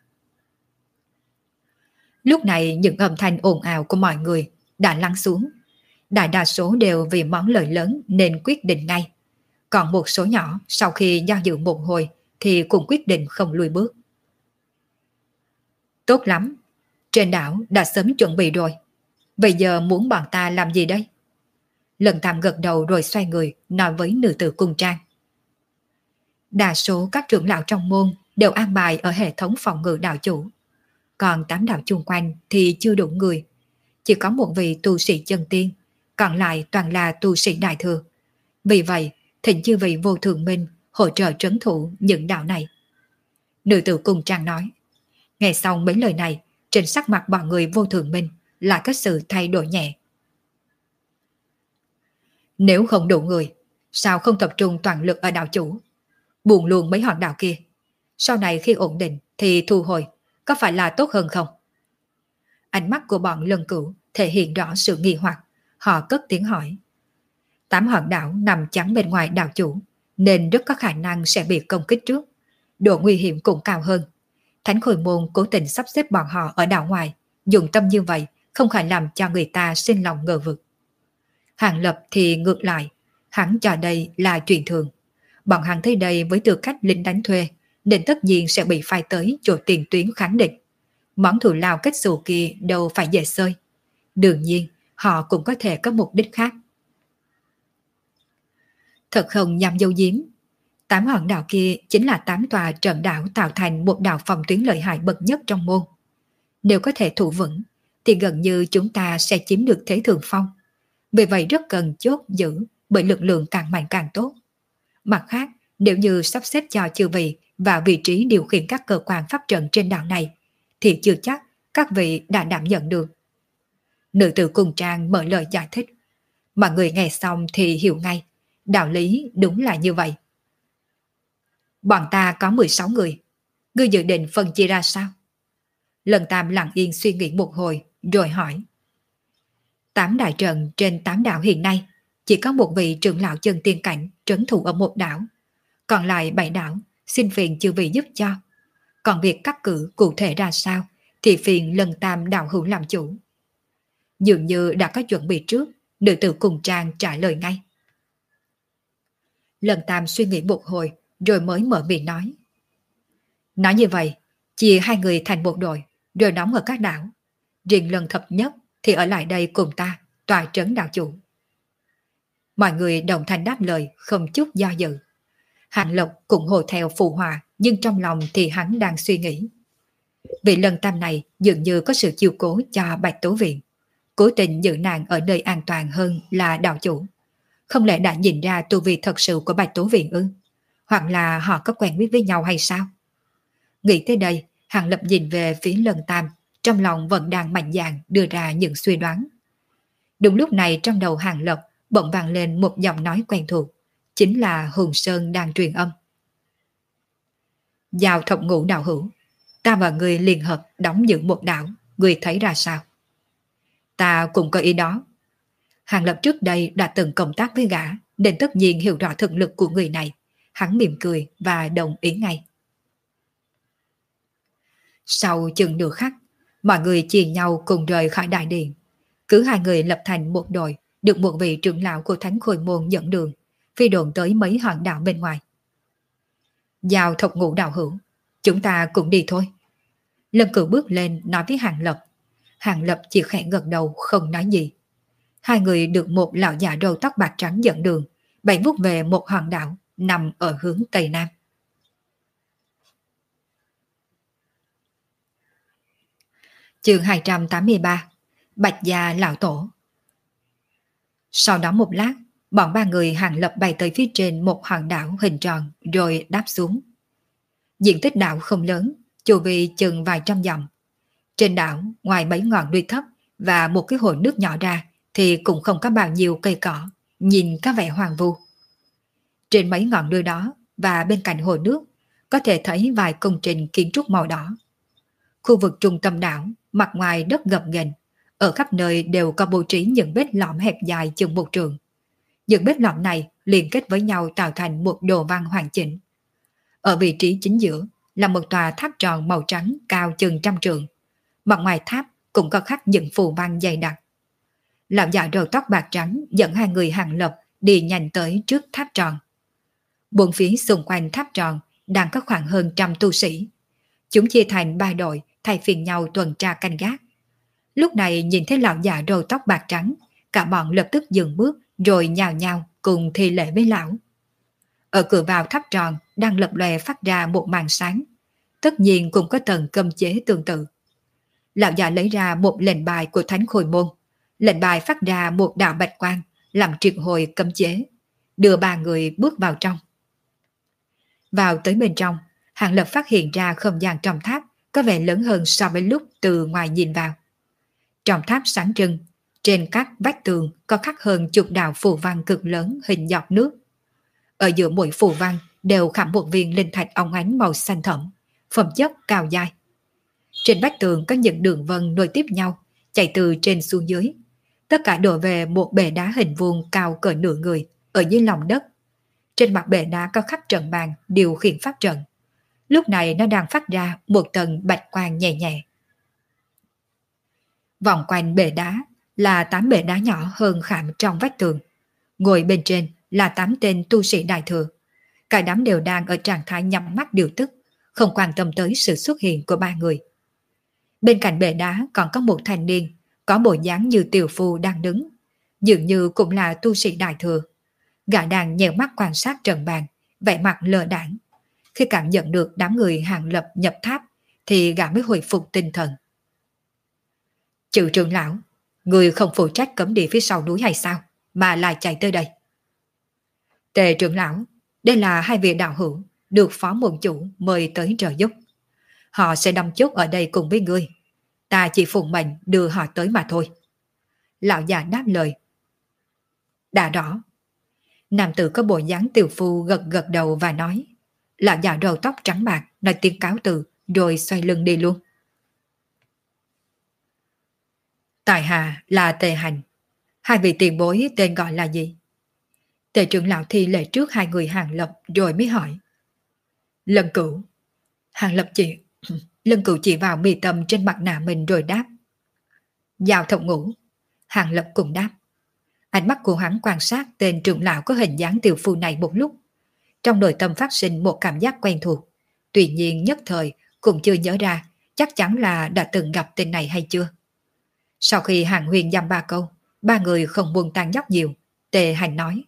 S1: Lúc này những âm thanh ồn ào của mọi người đã lắng xuống. Đại đa số đều vì món lợi lớn nên quyết định ngay. Còn một số nhỏ sau khi do dự một hồi thì cũng quyết định không lùi bước. Tốt lắm, trên đảo đã sớm chuẩn bị rồi. Bây giờ muốn bọn ta làm gì đây? Lần Tam gật đầu rồi xoay người nói với nữ tử cung trang. Đa số các trưởng lão trong môn đều an bài ở hệ thống phòng ngự đạo chủ. Còn tám đạo chung quanh thì chưa đủ người. Chỉ có một vị tu sĩ chân tiên, còn lại toàn là tu sĩ đại thừa. Vì vậy, thỉnh chư vị vô thường minh hỗ trợ trấn thủ những đạo này. Nữ tử cùng trang nói. Nghe xong mấy lời này, trên sắc mặt bọn người Vô Thường Minh lại có sự thay đổi nhẹ. Nếu không đủ người, sao không tập trung toàn lực ở đạo chủ, buông luôn mấy hòn đạo kia, sau này khi ổn định thì thu hồi, có phải là tốt hơn không? Ánh mắt của bọn Lân Cửu thể hiện rõ sự nghi hoặc, họ cất tiếng hỏi. Tám hòn đảo nằm chắn bên ngoài đạo chủ, nên rất có khả năng sẽ bị công kích trước. Độ nguy hiểm cũng cao hơn. Thánh Khôi Môn cố tình sắp xếp bọn họ ở đảo ngoài, dùng tâm như vậy không phải làm cho người ta sinh lòng ngờ vực. Hàng Lập thì ngược lại, hắn cho đây là chuyện thường. Bọn hắn tới đây với tư cách lính đánh thuê, nên tất nhiên sẽ bị phái tới chỗ tiền tuyến kháng địch. Món thù lao kết xù kia đâu phải dễ xơi. Đương nhiên, họ cũng có thể có mục đích khác. Thật không nhằm dâu diếm, tám hòn đảo kia chính là tám tòa trận đảo tạo thành một đạo phòng tuyến lợi hại bậc nhất trong môn. Nếu có thể thủ vững, thì gần như chúng ta sẽ chiếm được thế thượng phong. Vì vậy rất cần chốt giữ, bởi lực lượng càng mạnh càng tốt. Mặt khác, nếu như sắp xếp cho chư vị vào vị trí điều khiển các cơ quan pháp trận trên đảo này, thì chưa chắc các vị đã đảm nhận được. Nữ tử cùng trang mở lời giải thích. Mọi người nghe xong thì hiểu ngay, đạo lý đúng là như vậy. Bọn ta có mười sáu người, ngươi dự định phân chia ra sao? Lần Tam lặng yên suy nghĩ một hồi rồi hỏi. Tám đại trận trên tám đảo hiện nay chỉ có một vị trưởng lão chân tiên cảnh trấn thủ ở một đảo, còn lại bảy đảo xin phiền chư vị giúp cho. Còn việc cắt cử cụ thể ra sao thì phiền Lần Tam đạo hữu làm chủ. Dường như đã có chuẩn bị trước, nữ tử cùng trang trả lời ngay. Lần Tam suy nghĩ một hồi rồi mới mở miệng nói. Nói như vậy, chia hai người thành một đội rồi đóng ở các đảo. Riêng Lần Thập Nhất thì ở lại đây cùng ta tòa trấn đạo chủ. Mọi người đồng thanh đáp lời không chút do dự. Hạng Lộc cũng hồ theo phụ họa, nhưng trong lòng thì hắn đang suy nghĩ. Vị Lần Tam này dường như có sự chiều cố cho Bạch Tố Viện, cố tình giữ nàng ở nơi an toàn hơn là đạo chủ. Không lẽ đã nhìn ra tu vi thật sự của Bạch Tố Viện ư? Hoặc là họ có quen biết với nhau hay sao? Nghĩ tới đây, Hạng Lập nhìn về phía Lần Tam, trong lòng vẫn đang mạnh dạn đưa ra những suy đoán. Đúng lúc này trong đầu Hạng Lập bỗng vang lên một giọng nói quen thuộc, chính là Hùng Sơn đang truyền âm. Giao Thập Ngũ đạo hữu, ta và người liên hợp đóng giữ một đảo, người thấy ra sao? Ta cũng có ý đó. Hàng Lập trước đây đã từng công tác với gã, nên tất nhiên hiểu rõ thực lực của người này. Hắn mỉm cười và đồng ý ngay. Sau chừng nửa khắc, mọi người chia nhau cùng rời khỏi đại điện. Cứ hai người lập thành một đội, được một vị trưởng lão của Thánh Khôi Môn dẫn đường, phi đồn tới mấy hòn đảo bên ngoài. Giao Thập Ngũ đạo hữu, chúng ta cũng đi thôi. Lâm Cửu bước lên nói với Hàng Lập. Hàng Lập chỉ khẽ gật đầu không nói gì. Hai người được một lão già râu tóc bạc trắng dẫn đường, bay vút về một hòn đảo nằm ở hướng Tây Nam. Chương hai trăm tám mươi ba. Bạch Gia Lão Tổ. Sau đó một lát, bọn ba người Hàng Lập bay tới phía trên một hòn đảo hình tròn rồi đáp xuống. Diện tích đảo không lớn, chu vi chừng vài trăm dặm. Trên đảo, ngoài mấy ngọn núi thấp và một cái hồ nước nhỏ ra, thì cũng không có bao nhiêu cây cỏ, nhìn có vẻ hoang vu. Trên mấy ngọn núi đó và bên cạnh hồ nước, có thể thấy vài công trình kiến trúc màu đỏ. Khu vực trung tâm đảo, mặt ngoài đất gập ghềnh, ở khắp nơi đều có bố trí những vết lõm hẹp dài chừng một trường. Những vết lõm này liên kết với nhau tạo thành một đồ văn hoàn chỉnh. Ở vị trí chính giữa là một tòa tháp tròn màu trắng cao chừng trăm trường. Mặt ngoài tháp cũng có khắc những phù văn dày đặc. Lão già râu tóc bạc trắng dẫn hai người Hàng Lập đi nhanh tới trước tháp tròn. Bốn phía xung quanh tháp tròn đang có khoảng hơn trăm tu sĩ. Chúng chia thành ba đội thay phiên nhau tuần tra canh gác. Lúc này nhìn thấy lão già râu tóc bạc trắng, cả bọn lập tức dừng bước rồi nhào nhào cùng thi lễ với lão. Ở cửa vào tháp tròn đang lập lòe phát ra một màn sáng, tất nhiên cũng có tầng cấm chế tương tự. Lão già lấy ra một lệnh bài của Thánh Khôi Môn, lệnh bài phát ra một đạo bạch quang làm triệt hồi cấm chế, đưa ba người bước vào trong. Vào tới bên trong, Hàng Lập phát hiện ra không gian trong tháp có vẻ lớn hơn so với lúc từ ngoài nhìn vào. Trong tháp sáng trưng, trên các vách tường có khắc hơn chục đạo phù văn cực lớn hình giọt nước. Ở giữa mỗi phù văn đều khảm một viên linh thạch óng ánh màu xanh thẫm, phẩm chất cao dai. Trên vách tường có những đường vân nối tiếp nhau, chạy từ trên xuống dưới. Tất cả đổ về một bể đá hình vuông cao cỡ nửa người ở dưới lòng đất. Trên mặt bể đá có khắc trận bàn điều khiển pháp trận. Lúc này nó đang phát ra một tầng bạch quang nhẹ nhẹ. Vòng quanh bể đá là tám bể đá nhỏ hơn khảm trong vách tường. Ngồi bên trên là tám tên tu sĩ đại thừa. Cả đám đều đang ở trạng thái nhắm mắt điều tức, không quan tâm tới sự xuất hiện của ba người. Bên cạnh bể đá còn có một thanh niên, có bộ dáng như tiều phu đang đứng, dường như cũng là tu sĩ đại thừa. Gã đang nhèo mắt quan sát trận bàn, vẻ mặt lờ đãng. Khi cảm nhận được đám người Hàng Lập nhập tháp, thì gã mới hồi phục tinh thần. Chữ trưởng lão, người không phụ trách cấm địa phía sau núi hay sao, mà lại chạy tới đây? Tề trưởng lão, đây là hai vị đạo hữu được phó môn chủ mời tới trợ giúp. Họ sẽ đâm chốt ở đây cùng với ngươi. Ta chỉ phụng mệnh đưa họ tới mà thôi. Lão già đáp lời. Đã rõ. Nam tử có bộ dáng tiều phu gật gật đầu và nói. Lão già đầu tóc trắng bạc nói tiếng cáo từ rồi xoay lưng đi luôn. Tại hạ là Tề Hành. Hai vị tiền bối tên gọi là gì? Tề trưởng lão thi lễ trước hai người Hàng Lập rồi mới hỏi. Lân Cửu. Hàng Lập chỉ Lân Cửu chỉ vào mi tâm trên mặt nạ mình rồi đáp. Giao Thập Ngũ. Hàng Lập cùng đáp. Ánh mắt của hắn quan sát tên trưởng lão có hình dáng tiều phu này một lúc. Trong nội tâm phát sinh một cảm giác quen thuộc. Tuy nhiên nhất thời cũng chưa nhớ ra chắc chắn là đã từng gặp tên này hay chưa. Sau khi Hàng Huyền dăm ba câu, ba người không buồn tàn nhóc nhiều. Tề Hành nói.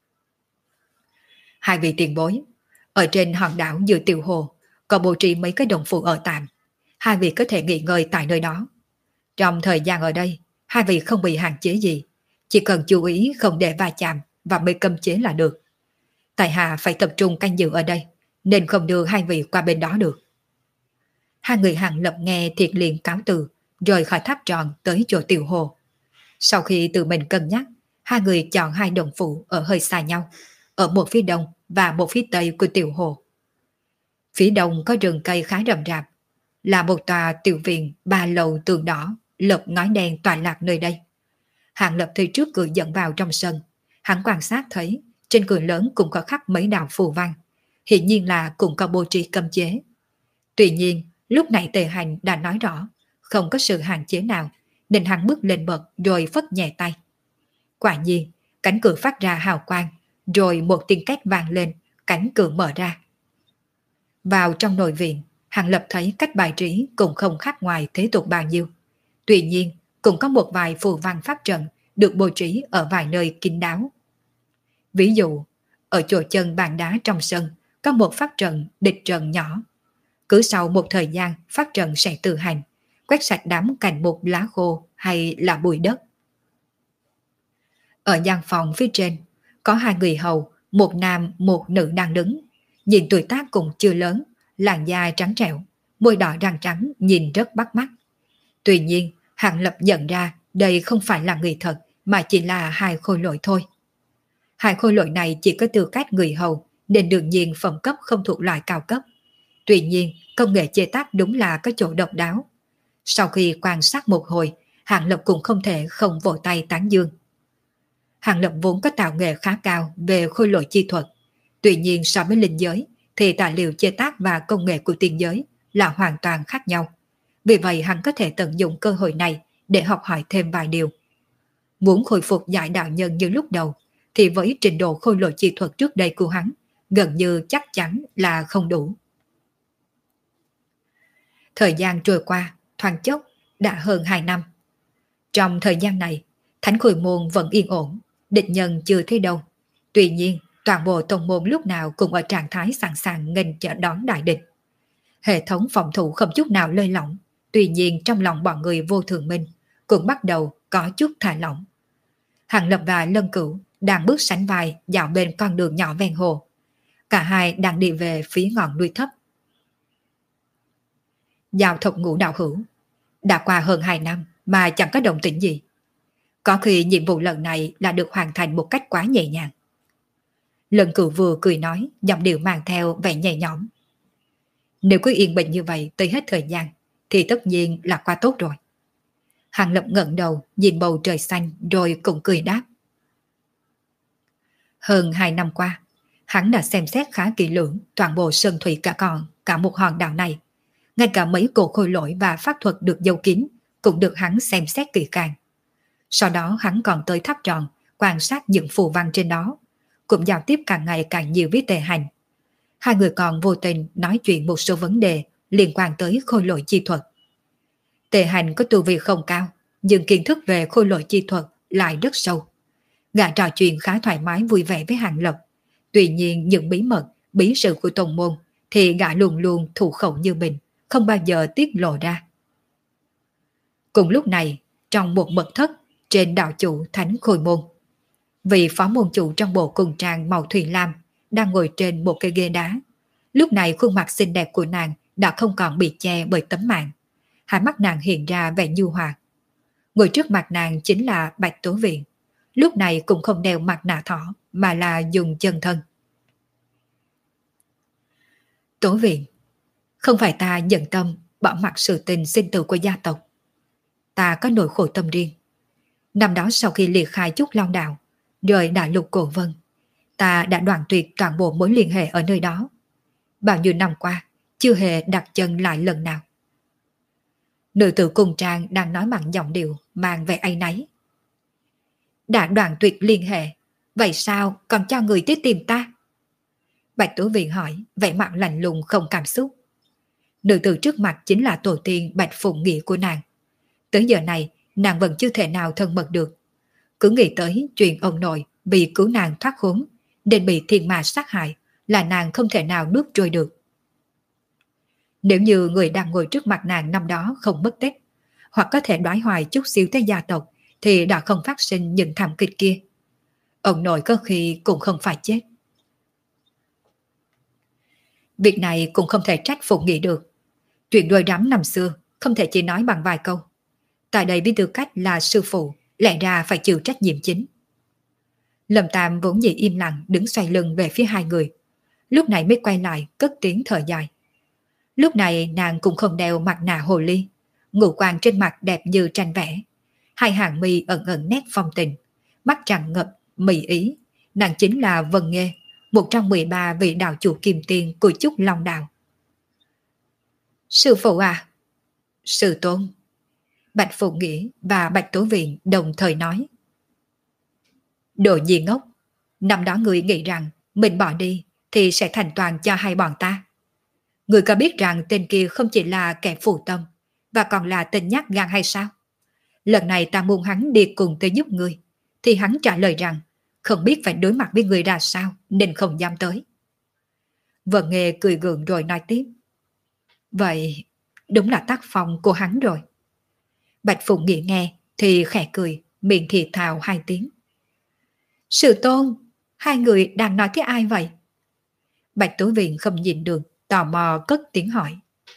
S1: Hai vị tiền bối, ở trên hòn đảo giữa Tiểu Hồ có bố trí mấy cái đồng phụ ở tạm. Hai vị có thể nghỉ ngơi tại nơi đó. Trong thời gian ở đây, hai vị không bị hạn chế gì. Chỉ cần chú ý không để va chạm và mới cấm chế là được. Tại hạ phải tập trung canh giữ ở đây, nên không đưa hai vị qua bên đó được. Hai người Hàng Lập nghe thiệt liền cáo từ, rời khỏi tháp tròn tới chỗ Tiểu Hồ. Sau khi tự mình cân nhắc, hai người chọn hai đồng phụ ở hơi xa nhau, ở một phía đông và một phía tây của Tiểu Hồ. Phía đông có rừng cây khá rậm rạp, là một tòa tiểu viện ba lầu tường đỏ, lợp ngói đen tọa lạc nơi đây. Hàng Lập thì trước cửa dẫn vào trong sân, hắn quan sát thấy trên cửa lớn cũng có khắc mấy đạo phù văn, hiển nhiên là cũng có bố trí cấm chế. Tuy nhiên, lúc này Tề Hành đã nói rõ, không có sự hạn chế nào, nên hắn bước lên bậc rồi phất nhẹ tay. Quả nhiên, cánh cửa phát ra hào quang, rồi một tiếng két vang lên, cánh cửa mở ra. Vào trong nội viện, Hàng Lập thấy cách bài trí cũng không khác ngoài thế tục bao nhiêu. Tuy nhiên, cũng có một vài phù văn pháp trận được bố trí ở vài nơi kín đáo. Ví dụ, ở chỗ chân bàn đá trong sân có một pháp trận địch trận nhỏ. Cứ sau một thời gian, pháp trận sẽ tự hành, quét sạch đám cành mục lá khô hay là bụi đất. Ở gian phòng phía trên, có hai người hầu, một nam, một nữ đang đứng. Nhìn tuổi tác cũng chưa lớn, làn da trắng trẻo, môi đỏ răng trắng nhìn rất bắt mắt. Tuy nhiên, Hàng Lập nhận ra đây không phải là người thật mà chỉ là hai khôi lỗi thôi. Hai khôi lỗi này chỉ có tư cách người hầu nên đương nhiên phẩm cấp không thuộc loại cao cấp. Tuy nhiên, công nghệ chế tác đúng là có chỗ độc đáo. Sau khi quan sát một hồi, Hàng Lập cũng không thể không vỗ tay tán dương. Hàng Lập vốn có tạo nghệ khá cao về khôi lỗi chi thuật. Tuy nhiên so với linh giới thì tài liệu chế tác và công nghệ của tiên giới là hoàn toàn khác nhau. Vì vậy hắn có thể tận dụng cơ hội này để học hỏi thêm vài điều. Muốn khôi phục giải đạo nhân như lúc đầu thì với trình độ khôi lỗi chi thuật trước đây của hắn gần như chắc chắn là không đủ. Thời gian trôi qua, thoáng chốc đã hơn hai năm. Trong thời gian này, Thánh Khôi Môn vẫn yên ổn, địch nhân chưa thấy đâu. Tuy nhiên, toàn bộ tông môn lúc nào cũng ở trạng thái sẵn sàng nghênh chở đón đại địch. Hệ thống phòng thủ không chút nào lơi lỏng, tuy nhiên trong lòng bọn người Vô Thường Minh cũng bắt đầu có chút thả lỏng. Hàng Lập và Lân Cửu đang bước sánh vai dạo bên con đường nhỏ ven hồ. Cả hai đang đi về phía ngọn núi thấp. Giao thập ngũ đạo hữu, đã qua hơn hai năm mà chẳng có động tĩnh gì. Có khi nhiệm vụ lần này là được hoàn thành một cách quá nhẹ nhàng. Lần cửu vừa cười nói, giọng điệu mang theo vẻ nhẹ nhõm. Nếu cứ yên bình như vậy tới hết thời gian, thì tất nhiên là qua tốt rồi. Hàng Lập ngẩng đầu, nhìn bầu trời xanh rồi cũng cười đáp. Hơn hai năm qua, hắn đã xem xét khá kỹ lưỡng toàn bộ sơn thủy cả còn, cả một hòn đảo này. Ngay cả mấy cổ khôi lỗi và pháp thuật được giấu kín cũng được hắn xem xét kỹ càng. Sau đó hắn còn tới tháp tròn, quan sát những phù văn trên đó, cũng giao tiếp càng ngày càng nhiều với Tề Hành. Hai người còn vô tình nói chuyện một số vấn đề liên quan tới khôi lỗi chi thuật. Tề Hành có tu vi không cao, nhưng kiến thức về khôi lỗi chi thuật lại rất sâu. Gã trò chuyện khá thoải mái vui vẻ với Hàng Lập. Tuy nhiên những bí mật, bí sự của tông môn thì gã luôn luôn thủ khẩu như mình, không bao giờ tiết lộ ra. Cùng lúc này, trong một mật thất trên đạo chủ Thánh Khôi Môn, vị phó môn chủ trong bộ cung trang màu thủy lam đang ngồi trên một cây ghế đá. Lúc này khuôn mặt xinh đẹp của nàng đã không còn bị che bởi tấm màn. Hai mắt nàng hiện ra vẻ nhu hòa. Ngồi trước mặt nàng chính là Bạch Tố Viện. Lúc này cũng không đeo mặt nạ thỏ mà là dùng chân thân. Tố Viện, không phải ta giận tâm bỏ mặc sự tình sinh tử của gia tộc. Ta có nỗi khổ tâm riêng. Năm đó sau khi liệt khai Trúc Long Đạo, rời đại lục Cổ Vân, ta đã đoạn tuyệt toàn bộ mối liên hệ ở nơi đó. Bao nhiêu năm qua, chưa hề đặt chân lại lần nào. Nữ tử cung trang đang nói bằng giọng điệu mang vẻ áy náy. Đã đoạn tuyệt liên hệ, vậy sao còn cho người tới tìm ta? Bạch Tố Viện hỏi, vẻ mặt lạnh lùng không cảm xúc. Nữ tử trước mặt chính là tổ tiên Bạch Phụng Nghĩa của nàng. Tới giờ này, nàng vẫn chưa thể nào thân mật được. Cứ nghĩ tới chuyện ông nội bị cứu nàng thoát khốn, nên bị thiên ma sát hại, là nàng không thể nào nuốt trôi được. Nếu như người đang ngồi trước mặt nàng năm đó không mất tích, hoặc có thể đoái hoài chút xíu tới gia tộc, thì đã không phát sinh những thảm kịch kia. Ông nội có khi cũng không phải chết. Việc này cũng không thể trách Phụng Nghị được. Chuyện đôi đám năm xưa không thể chỉ nói bằng vài câu. Tại đây với tư cách là sư phụ, lẽ ra phải chịu trách nhiệm chính. Lâm Tam vốn dĩ im lặng đứng xoay lưng về phía hai người. Lúc này mới quay lại cất tiếng thở dài. Lúc này nàng cũng không đeo mặt nạ hồ ly, ngũ quan trên mặt đẹp như tranh vẽ. Hai hàng mi ẩn ẩn nét phong tình, mắt tràn ngập mị ý. Nàng chính là Vân Nghê, một trong mười ba vị đạo chủ kim tiên của Trúc Long Đạo. Sư phụ à? Sư tôn. Bạch Phụ Nghĩa và Bạch Tố Viện đồng thời nói. Đồ nhi ngốc, năm đó người nghĩ rằng mình bỏ đi thì sẽ thành toàn cho hai bọn ta. Người có biết rằng tên kia không chỉ là kẻ phù tâm, và còn là tên nhát gan hay sao? Lần này ta muốn hắn đi cùng tới giúp người, thì hắn trả lời rằng không biết phải đối mặt với người ra sao nên không dám tới. Vân Nghê cười gượng rồi nói tiếp. Vậy đúng là tác phong của hắn rồi. Bạch Phụng Nghĩa nghe thì khẽ cười, miệng thì thào hai tiếng. Sư tôn, hai người đang nói với ai vậy? Bạch Tố Viện không nhìn được, tò mò cất tiếng hỏi.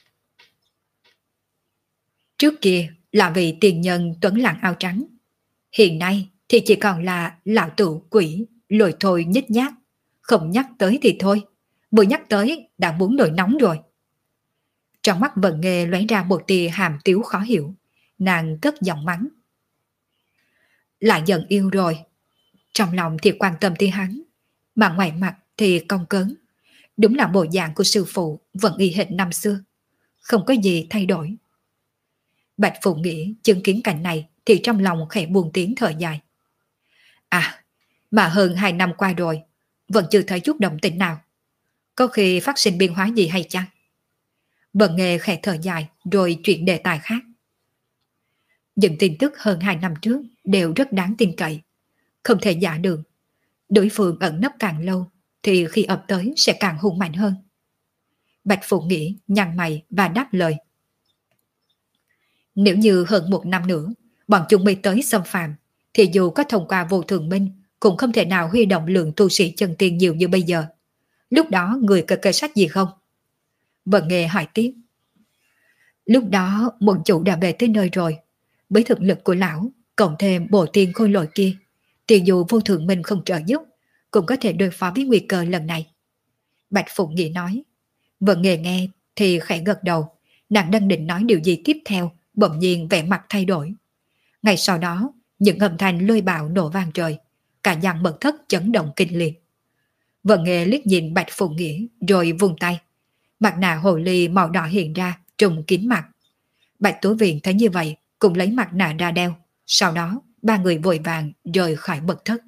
S1: Trước kia là vị tiền nhân tuấn lãng áo trắng. Hiện nay thì chỉ còn là lão tử quỷ, lồi thôi nhích nhác. Không nhắc tới thì thôi, vừa nhắc tới đã muốn nổi nóng rồi. Trong mắt Vân Nghê lóe ra một tia hàm tiếu khó hiểu. Nàng cất giọng mắng. Lại giận yêu rồi. Trong lòng thì quan tâm tới hắn, mà ngoài mặt thì cong cớn. Đúng là bộ dạng của sư phụ vẫn y hệt năm xưa, không có gì thay đổi. Bạch Phụ nghĩ chứng kiến cảnh này thì trong lòng khẽ buồn tiếng thở dài. À, mà hơn hai năm qua rồi, vẫn chưa thấy chút động tĩnh nào. Có khi phát sinh biến hóa gì hay chăng? Vân Nghê khẽ thở dài rồi chuyển đề tài khác. Những tin tức hơn hai năm trước đều rất đáng tin cậy, không thể giả được. Đối phương ẩn nấp càng lâu thì khi ập tới sẽ càng hung mạnh hơn. Bạch Phụ nghĩ nhăn mày và đáp lời. Nếu như hơn một năm nữa bọn chúng mới tới xâm phạm, thì dù có thông qua vô thường minh cũng không thể nào huy động lượng tu sĩ chân tiên nhiều như bây giờ. Lúc đó người có kê sách gì không? Vân Nghê hỏi tiếp. Lúc đó môn chủ đã về tới nơi rồi. Với thực lực của lão, cộng thêm bộ tiên khôi lội kia, thì dù vô thượng minh không trợ giúp, cũng có thể đối phó với nguy cơ lần này. Bạch Phụng Nghị nói. Vân Nghê nghe thì khẽ gật đầu. Nàng đang định nói điều gì tiếp theo, bỗng nhiên vẻ mặt thay đổi. Ngay sau đó, những âm thanh lôi bạo nổ vang trời, cả gian mật thất chấn động kinh liệt. Vân Nghê liếc nhìn Bạch Phụng Nghĩa rồi vung tay. Mặt nạ hồ ly màu đỏ hiện ra, trùm kín mặt. Bạch Tố Viện thấy như vậy, cũng lấy mặt nạ ra đeo. Sau đó, ba người vội vàng rời khỏi mật thất.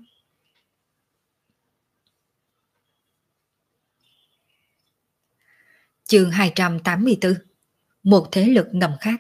S1: Chương hai trăm tám mươi tư. Một thế lực ngầm khác.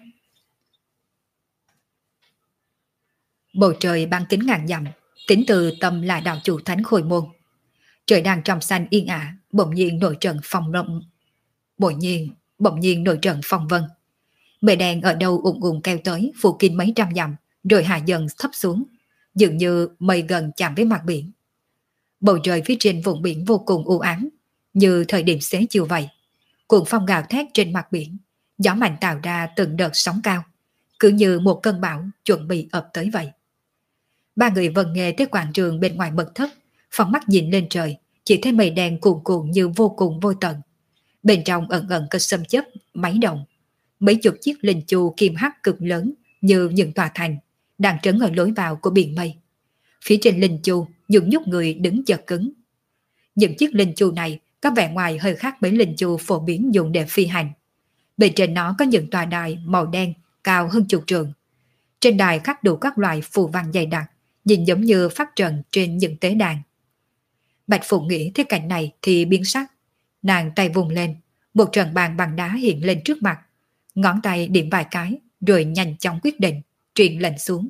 S1: Bầu trời băng kính ngàn dặm, tính từ tâm là đạo chủ thánh khôi môn. Trời đang trong xanh yên ả, bỗng nhiên nổi trận phong rộng. Bỗng nhiên, bỗng nhiên nổi trận phong vân. Mây đen ở đâu ùng ùng keo tới, phủ kín mấy trăm dặm, rồi hạ dần thấp xuống, dường như mây gần chạm với mặt biển. Bầu trời phía trên vùng biển vô cùng u ám, như thời điểm xế chiều vậy. Cuồng phong gào thét trên mặt biển, gió mạnh tạo ra từng đợt sóng cao, cứ như một cơn bão chuẩn bị ập tới vậy. Ba người Vân Nghê tới quảng trường bên ngoài mật thất, phóng mắt nhìn lên trời, chỉ thấy mây đen cuồn cuộn như vô cùng vô tận. Bên trong ẩn ẩn có xâm chấp, máy động. Mấy chục chiếc linh chu kim hắc cực lớn như những tòa thành đang trấn ở lối vào của biển mây. Phía trên linh chu, những nhúc người đứng chật cứng. Những chiếc linh chu này có vẻ ngoài hơi khác với linh chu phổ biến dùng để phi hành. Bên trên nó có những tòa đài màu đen cao hơn chục trường. Trên đài khắc đủ các loại phù văn dày đặc, nhìn giống như phát trần trên những tế đàn. Bạch Phụng nghĩ thế cảnh này thì biến sắc. Nàng tay vùng lên, một trận bàn bằng đá hiện lên trước mặt. Ngón tay điểm vài cái, rồi nhanh chóng quyết định, truyền lệnh xuống.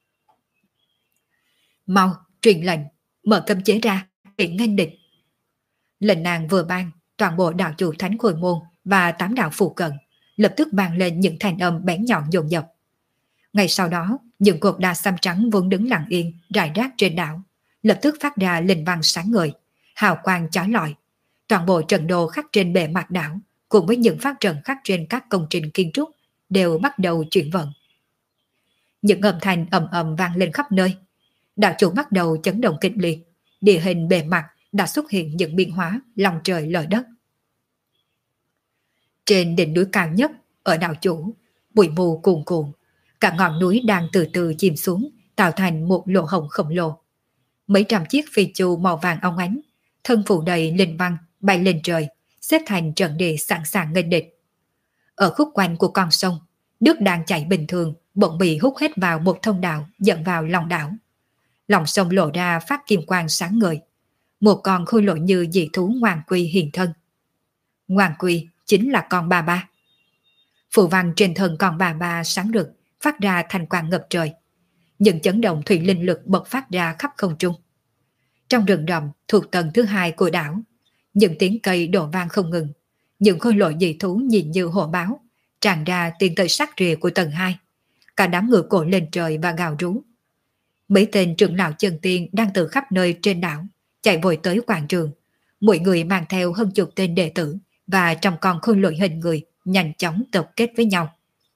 S1: Mau, truyền lệnh, mở cấm chế ra, để nghênh địch. Lệnh nàng vừa ban, toàn bộ đạo chủ thánh khôi môn và tám đạo phụ cận lập tức vang lên những thanh âm bén nhọn dồn dập. Ngay sau đó, những cột đá xám trắng vốn đứng lặng yên, rải rác trên đảo, lập tức phát ra linh văn sáng ngời, hào quang chói lọi. Toàn bộ trận đồ khắc trên bề mặt đảo, cùng với những phát trận khắc trên các công trình kiến trúc, đều bắt đầu chuyển vận. Những âm thanh ầm ầm vang lên khắp nơi. Đạo chủ bắt đầu chấn động kịch liệt, địa hình bề mặt đã xuất hiện những biến hóa lòng trời lở đất. Trên đỉnh núi cao nhất ở đạo chủ, bụi mù cuồn cuộn, cả ngọn núi đang từ từ chìm xuống, tạo thành một lỗ hổng khổng lồ. Mấy trăm chiếc phi chu màu vàng óng ánh, thân phủ đầy linh văn bay lên trời, xếp thành trận địa sẵn sàng nghênh địch. Ở khúc quanh của con sông, nước đang chảy bình thường bỗng bị hút hết vào một thông đạo dẫn vào lòng đảo. Lòng sông lộ ra phát kim quang sáng ngời. Một con khôi lỗi như dị thú ngoan quy hiện thân. Ngoan quy chính là con bà ba. Phù văn trên thân con bà ba sáng rực, phát ra thành quang ngập trời. Những chấn động thủy linh lực bộc phát ra khắp không trung. Trong rừng rậm thuộc tầng thứ hai của đảo, những tiếng cây đổ vang không ngừng. Những khôi lỗi dị thú nhìn như hổ báo, tràn ra tiến tới sát rìa của tầng hai. Cả đám ngựa cổ lên trời và gào rú. Mấy tên trưởng lão chân tiên đang từ khắp nơi trên đảo, chạy vội tới quảng trường. Mỗi người mang theo hơn chục tên đệ tử và trong con khôi lỗi hình người nhanh chóng tập kết với nhau.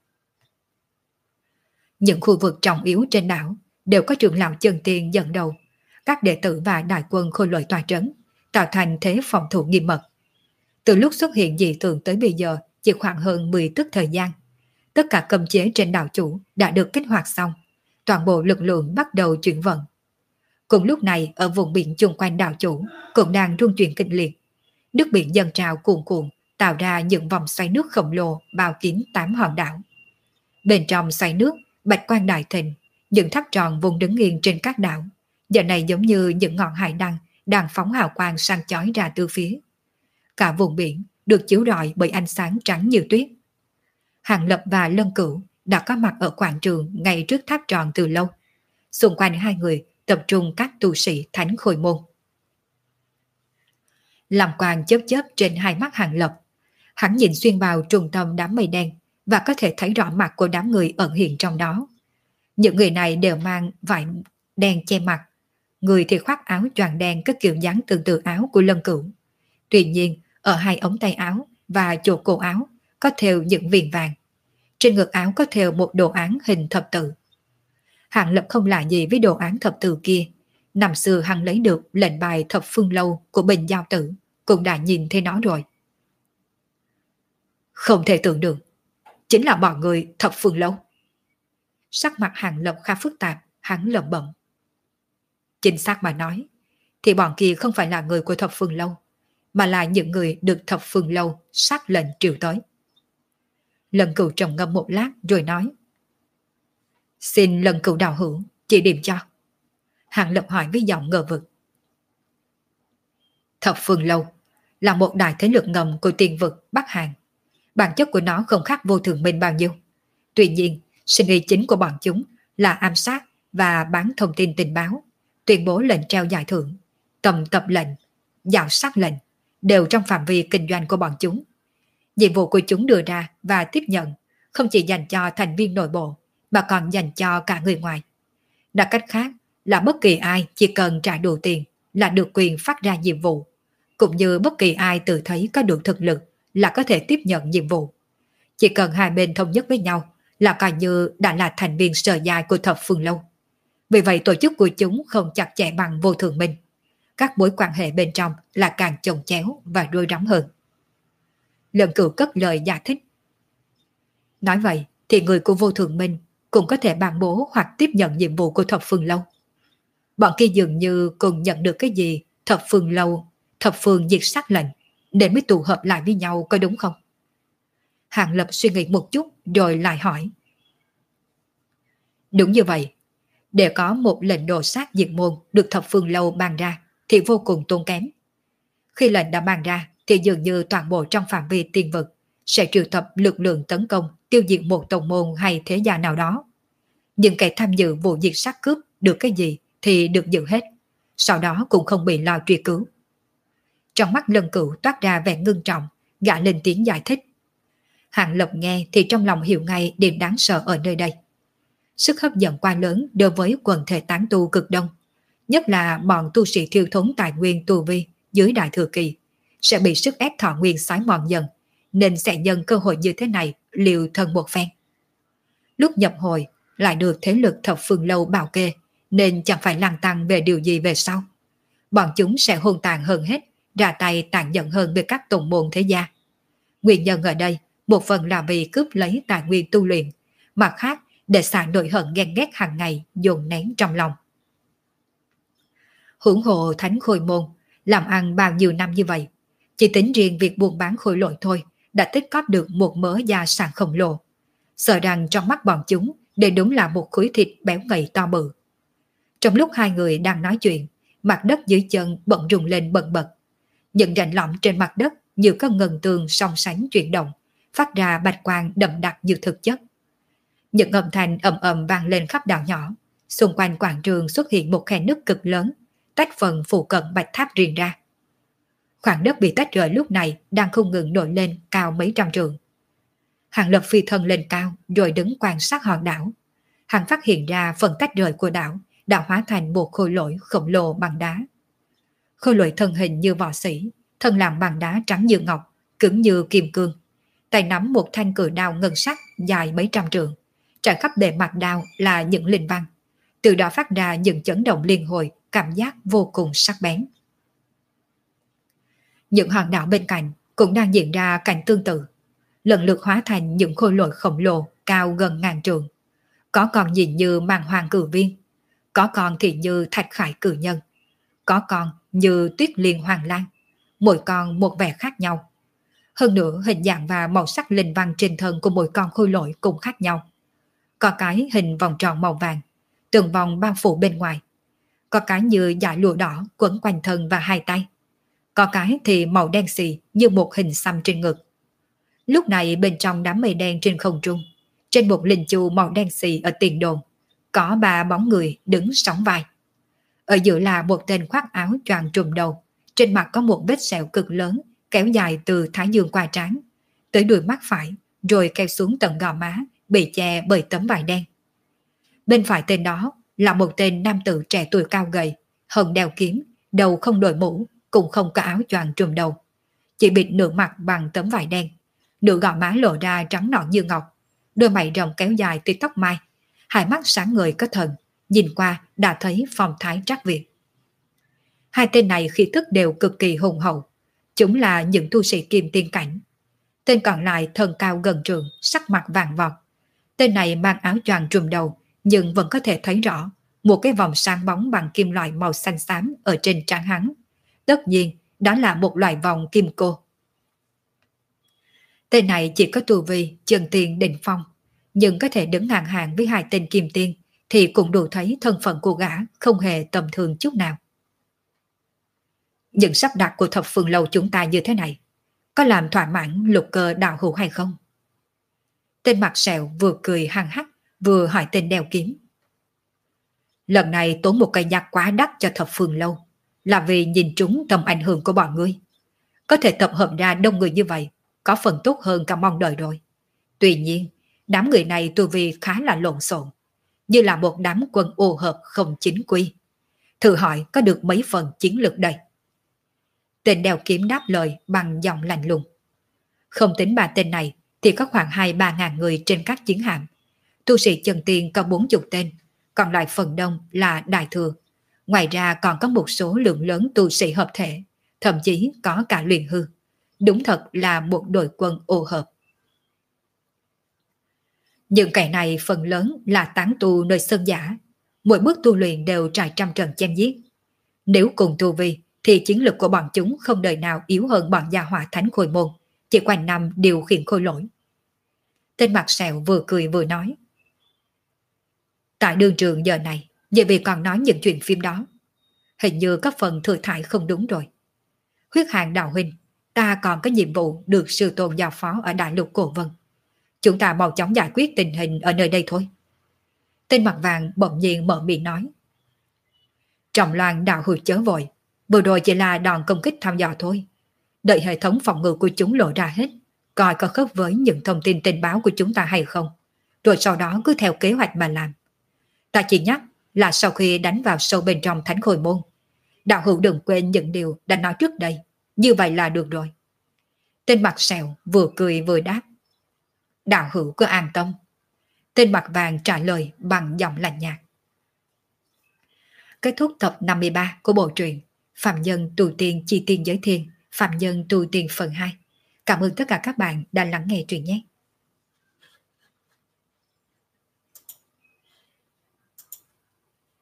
S1: Những khu vực trọng yếu trên đảo đều có trưởng lão chân tiên dẫn đầu. Các đệ tử và đại quân khôi lỗi tòa trấn, tạo thành thế phòng thủ nghiêm mật. Từ lúc xuất hiện dị tượng tới bây giờ chỉ khoảng hơn mười tức thời gian. Tất cả cấm chế trên đảo chủ đã được kích hoạt xong. Toàn bộ lực lượng bắt đầu chuyển vận. Cùng lúc này ở vùng biển chung quanh đảo chủ cũng đang rung chuyển kịch liệt. Nước biển dâng trào cuồn cuộn, tạo ra những vòng xoáy nước khổng lồ bao kín tám hòn đảo. Bên trong xoáy nước, bạch quang đại thịnh, những tháp tròn vùng đứng yên trên các đảo. Giờ này giống như những ngọn hải đăng đang phóng hào quang sang chói ra từ phía. Cả vùng biển được chiếu rọi bởi ánh sáng trắng như tuyết. Hàng Lập và Lân Cửu đã có mặt ở quảng trường ngay trước tháp tròn từ lâu. Xung quanh hai người tập trung các tu sĩ thánh khôi môn. Làm quang chớp chớp trên hai mắt Hàng Lập. Hắn nhìn xuyên vào trung tâm đám mây đen và có thể thấy rõ mặt của đám người ẩn hiện trong đó. Những người này đều mang vải đen che mặt. Người thì khoác áo choàng đen có kiểu dáng tương tự áo của Lân Cửu. Tuy nhiên, ở hai ống tay áo và chỗ cổ áo có thêu những viền vàng. Trên ngực áo có thêu một đồ án hình thập tự. Hàng Lập không lạ gì với đồ án thập tự kia. Năm xưa hắn lấy được lệnh bài thập phương lâu của Bình Giao Tử, cũng đã nhìn thấy nó rồi. Không thể tưởng được, chính là bọn người thập phương lâu. Sắc mặt Hàng Lập khá phức tạp, hắn lẩm bẩm. Chính xác mà nói, thì bọn kia không phải là người của thập phương lâu, mà là những người được thập phương lâu sát lệnh triệu tới. Lần Cửu trầm ngâm một lát rồi nói. Xin Lần Cửu đạo hữu chỉ điểm cho. Hàng Lập hỏi với giọng ngờ vực. Thập phương lâu là một đại thế lực ngầm của tiền vực Bắc Hàn. Bản chất của nó không khác vô thường minh bao nhiêu. Tuy nhiên, sinh ý chính của bọn chúng là ám sát và bán thông tin tình báo, tuyên bố lệnh treo giải thưởng, tầm tập lệnh, dạo sát lệnh, đều trong phạm vi kinh doanh của bọn chúng. Nhiệm vụ của chúng đưa ra và tiếp nhận không chỉ dành cho thành viên nội bộ, mà còn dành cho cả người ngoài. Nói cách khác là bất kỳ ai chỉ cần trả đủ tiền là được quyền phát ra nhiệm vụ, cũng như bất kỳ ai tự thấy có đủ thực lực là có thể tiếp nhận nhiệm vụ. Chỉ cần hai bên thống nhất với nhau là coi như đã là thành viên sở dài của thập phương lâu. Vì vậy tổ chức của chúng không chặt chẽ bằng vô thường minh. Các mối quan hệ bên trong là càng chồng chéo và rối rắm hơn. Lần Cửu cất lời giải thích. Nói vậy thì người của vô thường minh cũng có thể ban bố hoặc tiếp nhận nhiệm vụ của thập phương lâu. Bọn kia dường như cùng nhận được cái gì thập phương lâu, thập phương diệt sát lệnh, nên mới tụ hợp lại với nhau, có đúng không? Hàng Lập suy nghĩ một chút rồi lại hỏi. Đúng như vậy. Để có một lệnh đồ sát diệt môn được thập phương lâu ban ra thì vô cùng tốn kém. Khi lệnh đã ban ra thì dường như toàn bộ trong phạm vi tiền vực sẽ triệu tập lực lượng tấn công tiêu diệt một tông môn hay thế gia nào đó. Những kẻ tham dự vụ diệt sát cướp được cái gì thì được giữ hết, sau đó cũng không bị lo truy cứu. Trong mắt Lần Cửu toát ra vẻ ngưng trọng, gã lên tiếng giải thích. Hàng Lập nghe thì trong lòng hiểu ngay điểm đáng sợ ở nơi đây. Sức hấp dẫn quá lớn đối với quần thể tán tu cực đông, nhất là bọn tu sĩ thiêu thốn tài nguyên tu vi dưới đại thừa kỳ, sẽ bị sức ép thọ nguyên xói mòn dần, nên sẽ nhân cơ hội như thế này liều thân một phen. Lúc nhập hội lại được thế lực thập phương lâu bảo kê, nên chẳng phải lăng tăng về điều gì về sau. Bọn chúng sẽ hung tàn hơn hết, ra tay tàn nhẫn hơn với các tông môn thế gia. Nguyên nhân ở đây một phần là vì cướp lấy tài nguyên tu luyện, mặt khác để xả nỗi hận ghen ghét hàng ngày dồn nén trong lòng. Hưởng hộ Thánh Khôi Môn làm ăn bao nhiêu năm như vậy, chỉ tính riêng việc buôn bán khối lỗi thôi đã tích cóp được một mớ gia sản khổng lồ. Sợ rằng trong mắt bọn chúng đây đúng là một khối thịt béo ngậy to bự. Trong lúc hai người đang nói chuyện, mặt đất dưới chân bỗng rung lên bần bật. Những rãnh lõm trên mặt đất như có ngân tường song sánh chuyển động, phát ra bạch quang đậm đặc như thực chất. Những âm thanh ầm ầm vang lên khắp đảo nhỏ, xung quanh quảng trường xuất hiện một khe nứt cực lớn, tách phần phụ cận bạch tháp riêng ra. Khoảng đất bị tách rời lúc này đang không ngừng nổi lên cao mấy trăm trượng. Hàng Lập phi thân lên cao rồi đứng quan sát hòn đảo. Hắn phát hiện ra phần tách rời của đảo đã hóa thành một khối lỗi khổng lồ bằng đá. Khối lỗi thân hình như võ sĩ, thân làm bằng đá trắng như ngọc, cứng như kim cương. Tay nắm một thanh cự đao ngân sắc dài mấy trăm trượng. Trải khắp bề mặt đao là những linh văn, từ đó phát ra những chấn động liên hồi, cảm giác vô cùng sắc bén. Những hòn đảo bên cạnh cũng đang diễn ra cảnh tương tự, lần lượt hóa thành những khối lỗi khổng lồ cao gần ngàn trượng. Có con nhìn như màn hoàng cử viên, có con thì như thạch khải cử nhân, có con như tuyết liên hoàng lan, mỗi con một vẻ khác nhau. Hơn nữa hình dạng và màu sắc linh văn trên thân của mỗi con khối lỗi cũng khác nhau. Có cái hình vòng tròn màu vàng, từng vòng bao phủ bên ngoài. Có cái như dải lụa đỏ quấn quanh thân và hai tay. Có cái thì màu đen xì như một hình xăm trên ngực. Lúc này bên trong đám mây đen trên không trung, trên một linh chu màu đen xì ở tiền đồn, có ba bóng người đứng sóng vai. Ở giữa là một tên khoác áo choàng trùm đầu, trên mặt có một vết sẹo cực lớn kéo dài từ thái dương qua trán tới đuôi mắt phải, rồi kéo xuống tận gò má, bị che bởi tấm vải đen. Bên phải tên đó là một tên nam tử trẻ tuổi cao gầy, hồng đeo kiếm, đầu không đội mũ, cũng không có áo choàng trùm đầu, chỉ bịt nửa mặt bằng tấm vải đen, nửa gò má lộ ra trắng nõn như ngọc, đôi mày rồng kéo dài từ tóc mai, hai mắt sáng ngời có thần, nhìn qua đã thấy phong thái trác việt. Hai tên này khí tức đều cực kỳ hùng hậu, chúng là những tu sĩ kim tiên cảnh. Tên còn lại thân cao gần trượng, sắc mặt vàng vọt. Tên này mang áo choàng trùm đầu, nhưng vẫn có thể thấy rõ một cái vòng sáng bóng bằng kim loại màu xanh xám ở trên trán hắn. Tất nhiên, đó là một loại vòng kim cô. Tên này chỉ có tu vi chân tiên đỉnh phong, nhưng có thể đứng ngang hàng với hai tên kim tiên thì cũng đủ thấy thân phận của gã không hề tầm thường chút nào. Những sắp đặt của thập phương lâu chúng ta như thế này, có làm thỏa mãn Lục Cơ đạo hữu hay không? Tên mặt sẹo vừa cười hăng hắc, vừa hỏi tên đeo kiếm. Lần này tốn một cây nhạc quá đắt cho thập phương lâu, là vì nhìn trúng tầm ảnh hưởng của bọn ngươi. Có thể tập hợp ra đông người như vậy, có phần tốt hơn cả mong đợi rồi. Tuy nhiên, đám người này tu vi khá là lộn xộn, như là một đám quân ô hợp không chính quy. Thử hỏi có được mấy phần chiến lược đây? Tên đeo kiếm đáp lời bằng giọng lạnh lùng. Không tính ba tên này thì có khoảng hai ba ngàn người trên các chiến hạm. Tu sĩ chân tiên có bốn chục tên, còn lại phần đông là đại thừa. Ngoài ra còn có một số lượng lớn tu sĩ hợp thể, thậm chí có cả luyện hư. Đúng thật là một đội quân ô hợp. Những kẻ này phần lớn là tán tu nơi sơn giả, mỗi bước tu luyện đều trải trăm trận chém giết. Nếu cùng tu vi thì chiến lực của bọn chúng không đời nào yếu hơn bọn gia hỏa thánh khôi môn, chỉ quanh năm điều khiển khôi lỗi. Tên mặt sẹo vừa cười vừa nói. Tại đường trường giờ này, vậy vì còn nói những chuyện phim đó, hình như có phần thừa thải không đúng rồi. Huyết Hàng đạo huynh, ta còn có nhiệm vụ được sư tôn giao phó ở đại lục Cổ Vân. Chúng ta mau chóng giải quyết tình hình ở nơi đây thôi. Tên mặt vàng bỗng nhiên mở miệng nói. Trọng Loan đạo hữu chớ vội, vừa rồi chỉ là đòn công kích thăm dò thôi. Đợi hệ thống phòng ngự của chúng lộ ra hết, coi có khớp với những thông tin tình báo của chúng ta hay không, rồi sau đó cứ theo kế hoạch mà làm. Ta chỉ nhắc là sau khi đánh vào sâu bên trong thánh khôi môn, đạo hữu đừng quên những điều đã nói trước đây, như vậy là được rồi. Tên mặt sẹo vừa cười vừa đáp. Đạo hữu cứ an tâm. Tên mặt vàng trả lời bằng giọng lạnh nhạt. Kết thúc tập năm mươi ba của bộ truyện Phạm Nhân Tu Tiên Chi Tiên Giới Thiên, Phạm Nhân Tu Tiên phần hai. Cảm ơn tất cả các bạn đã lắng nghe truyện nhé.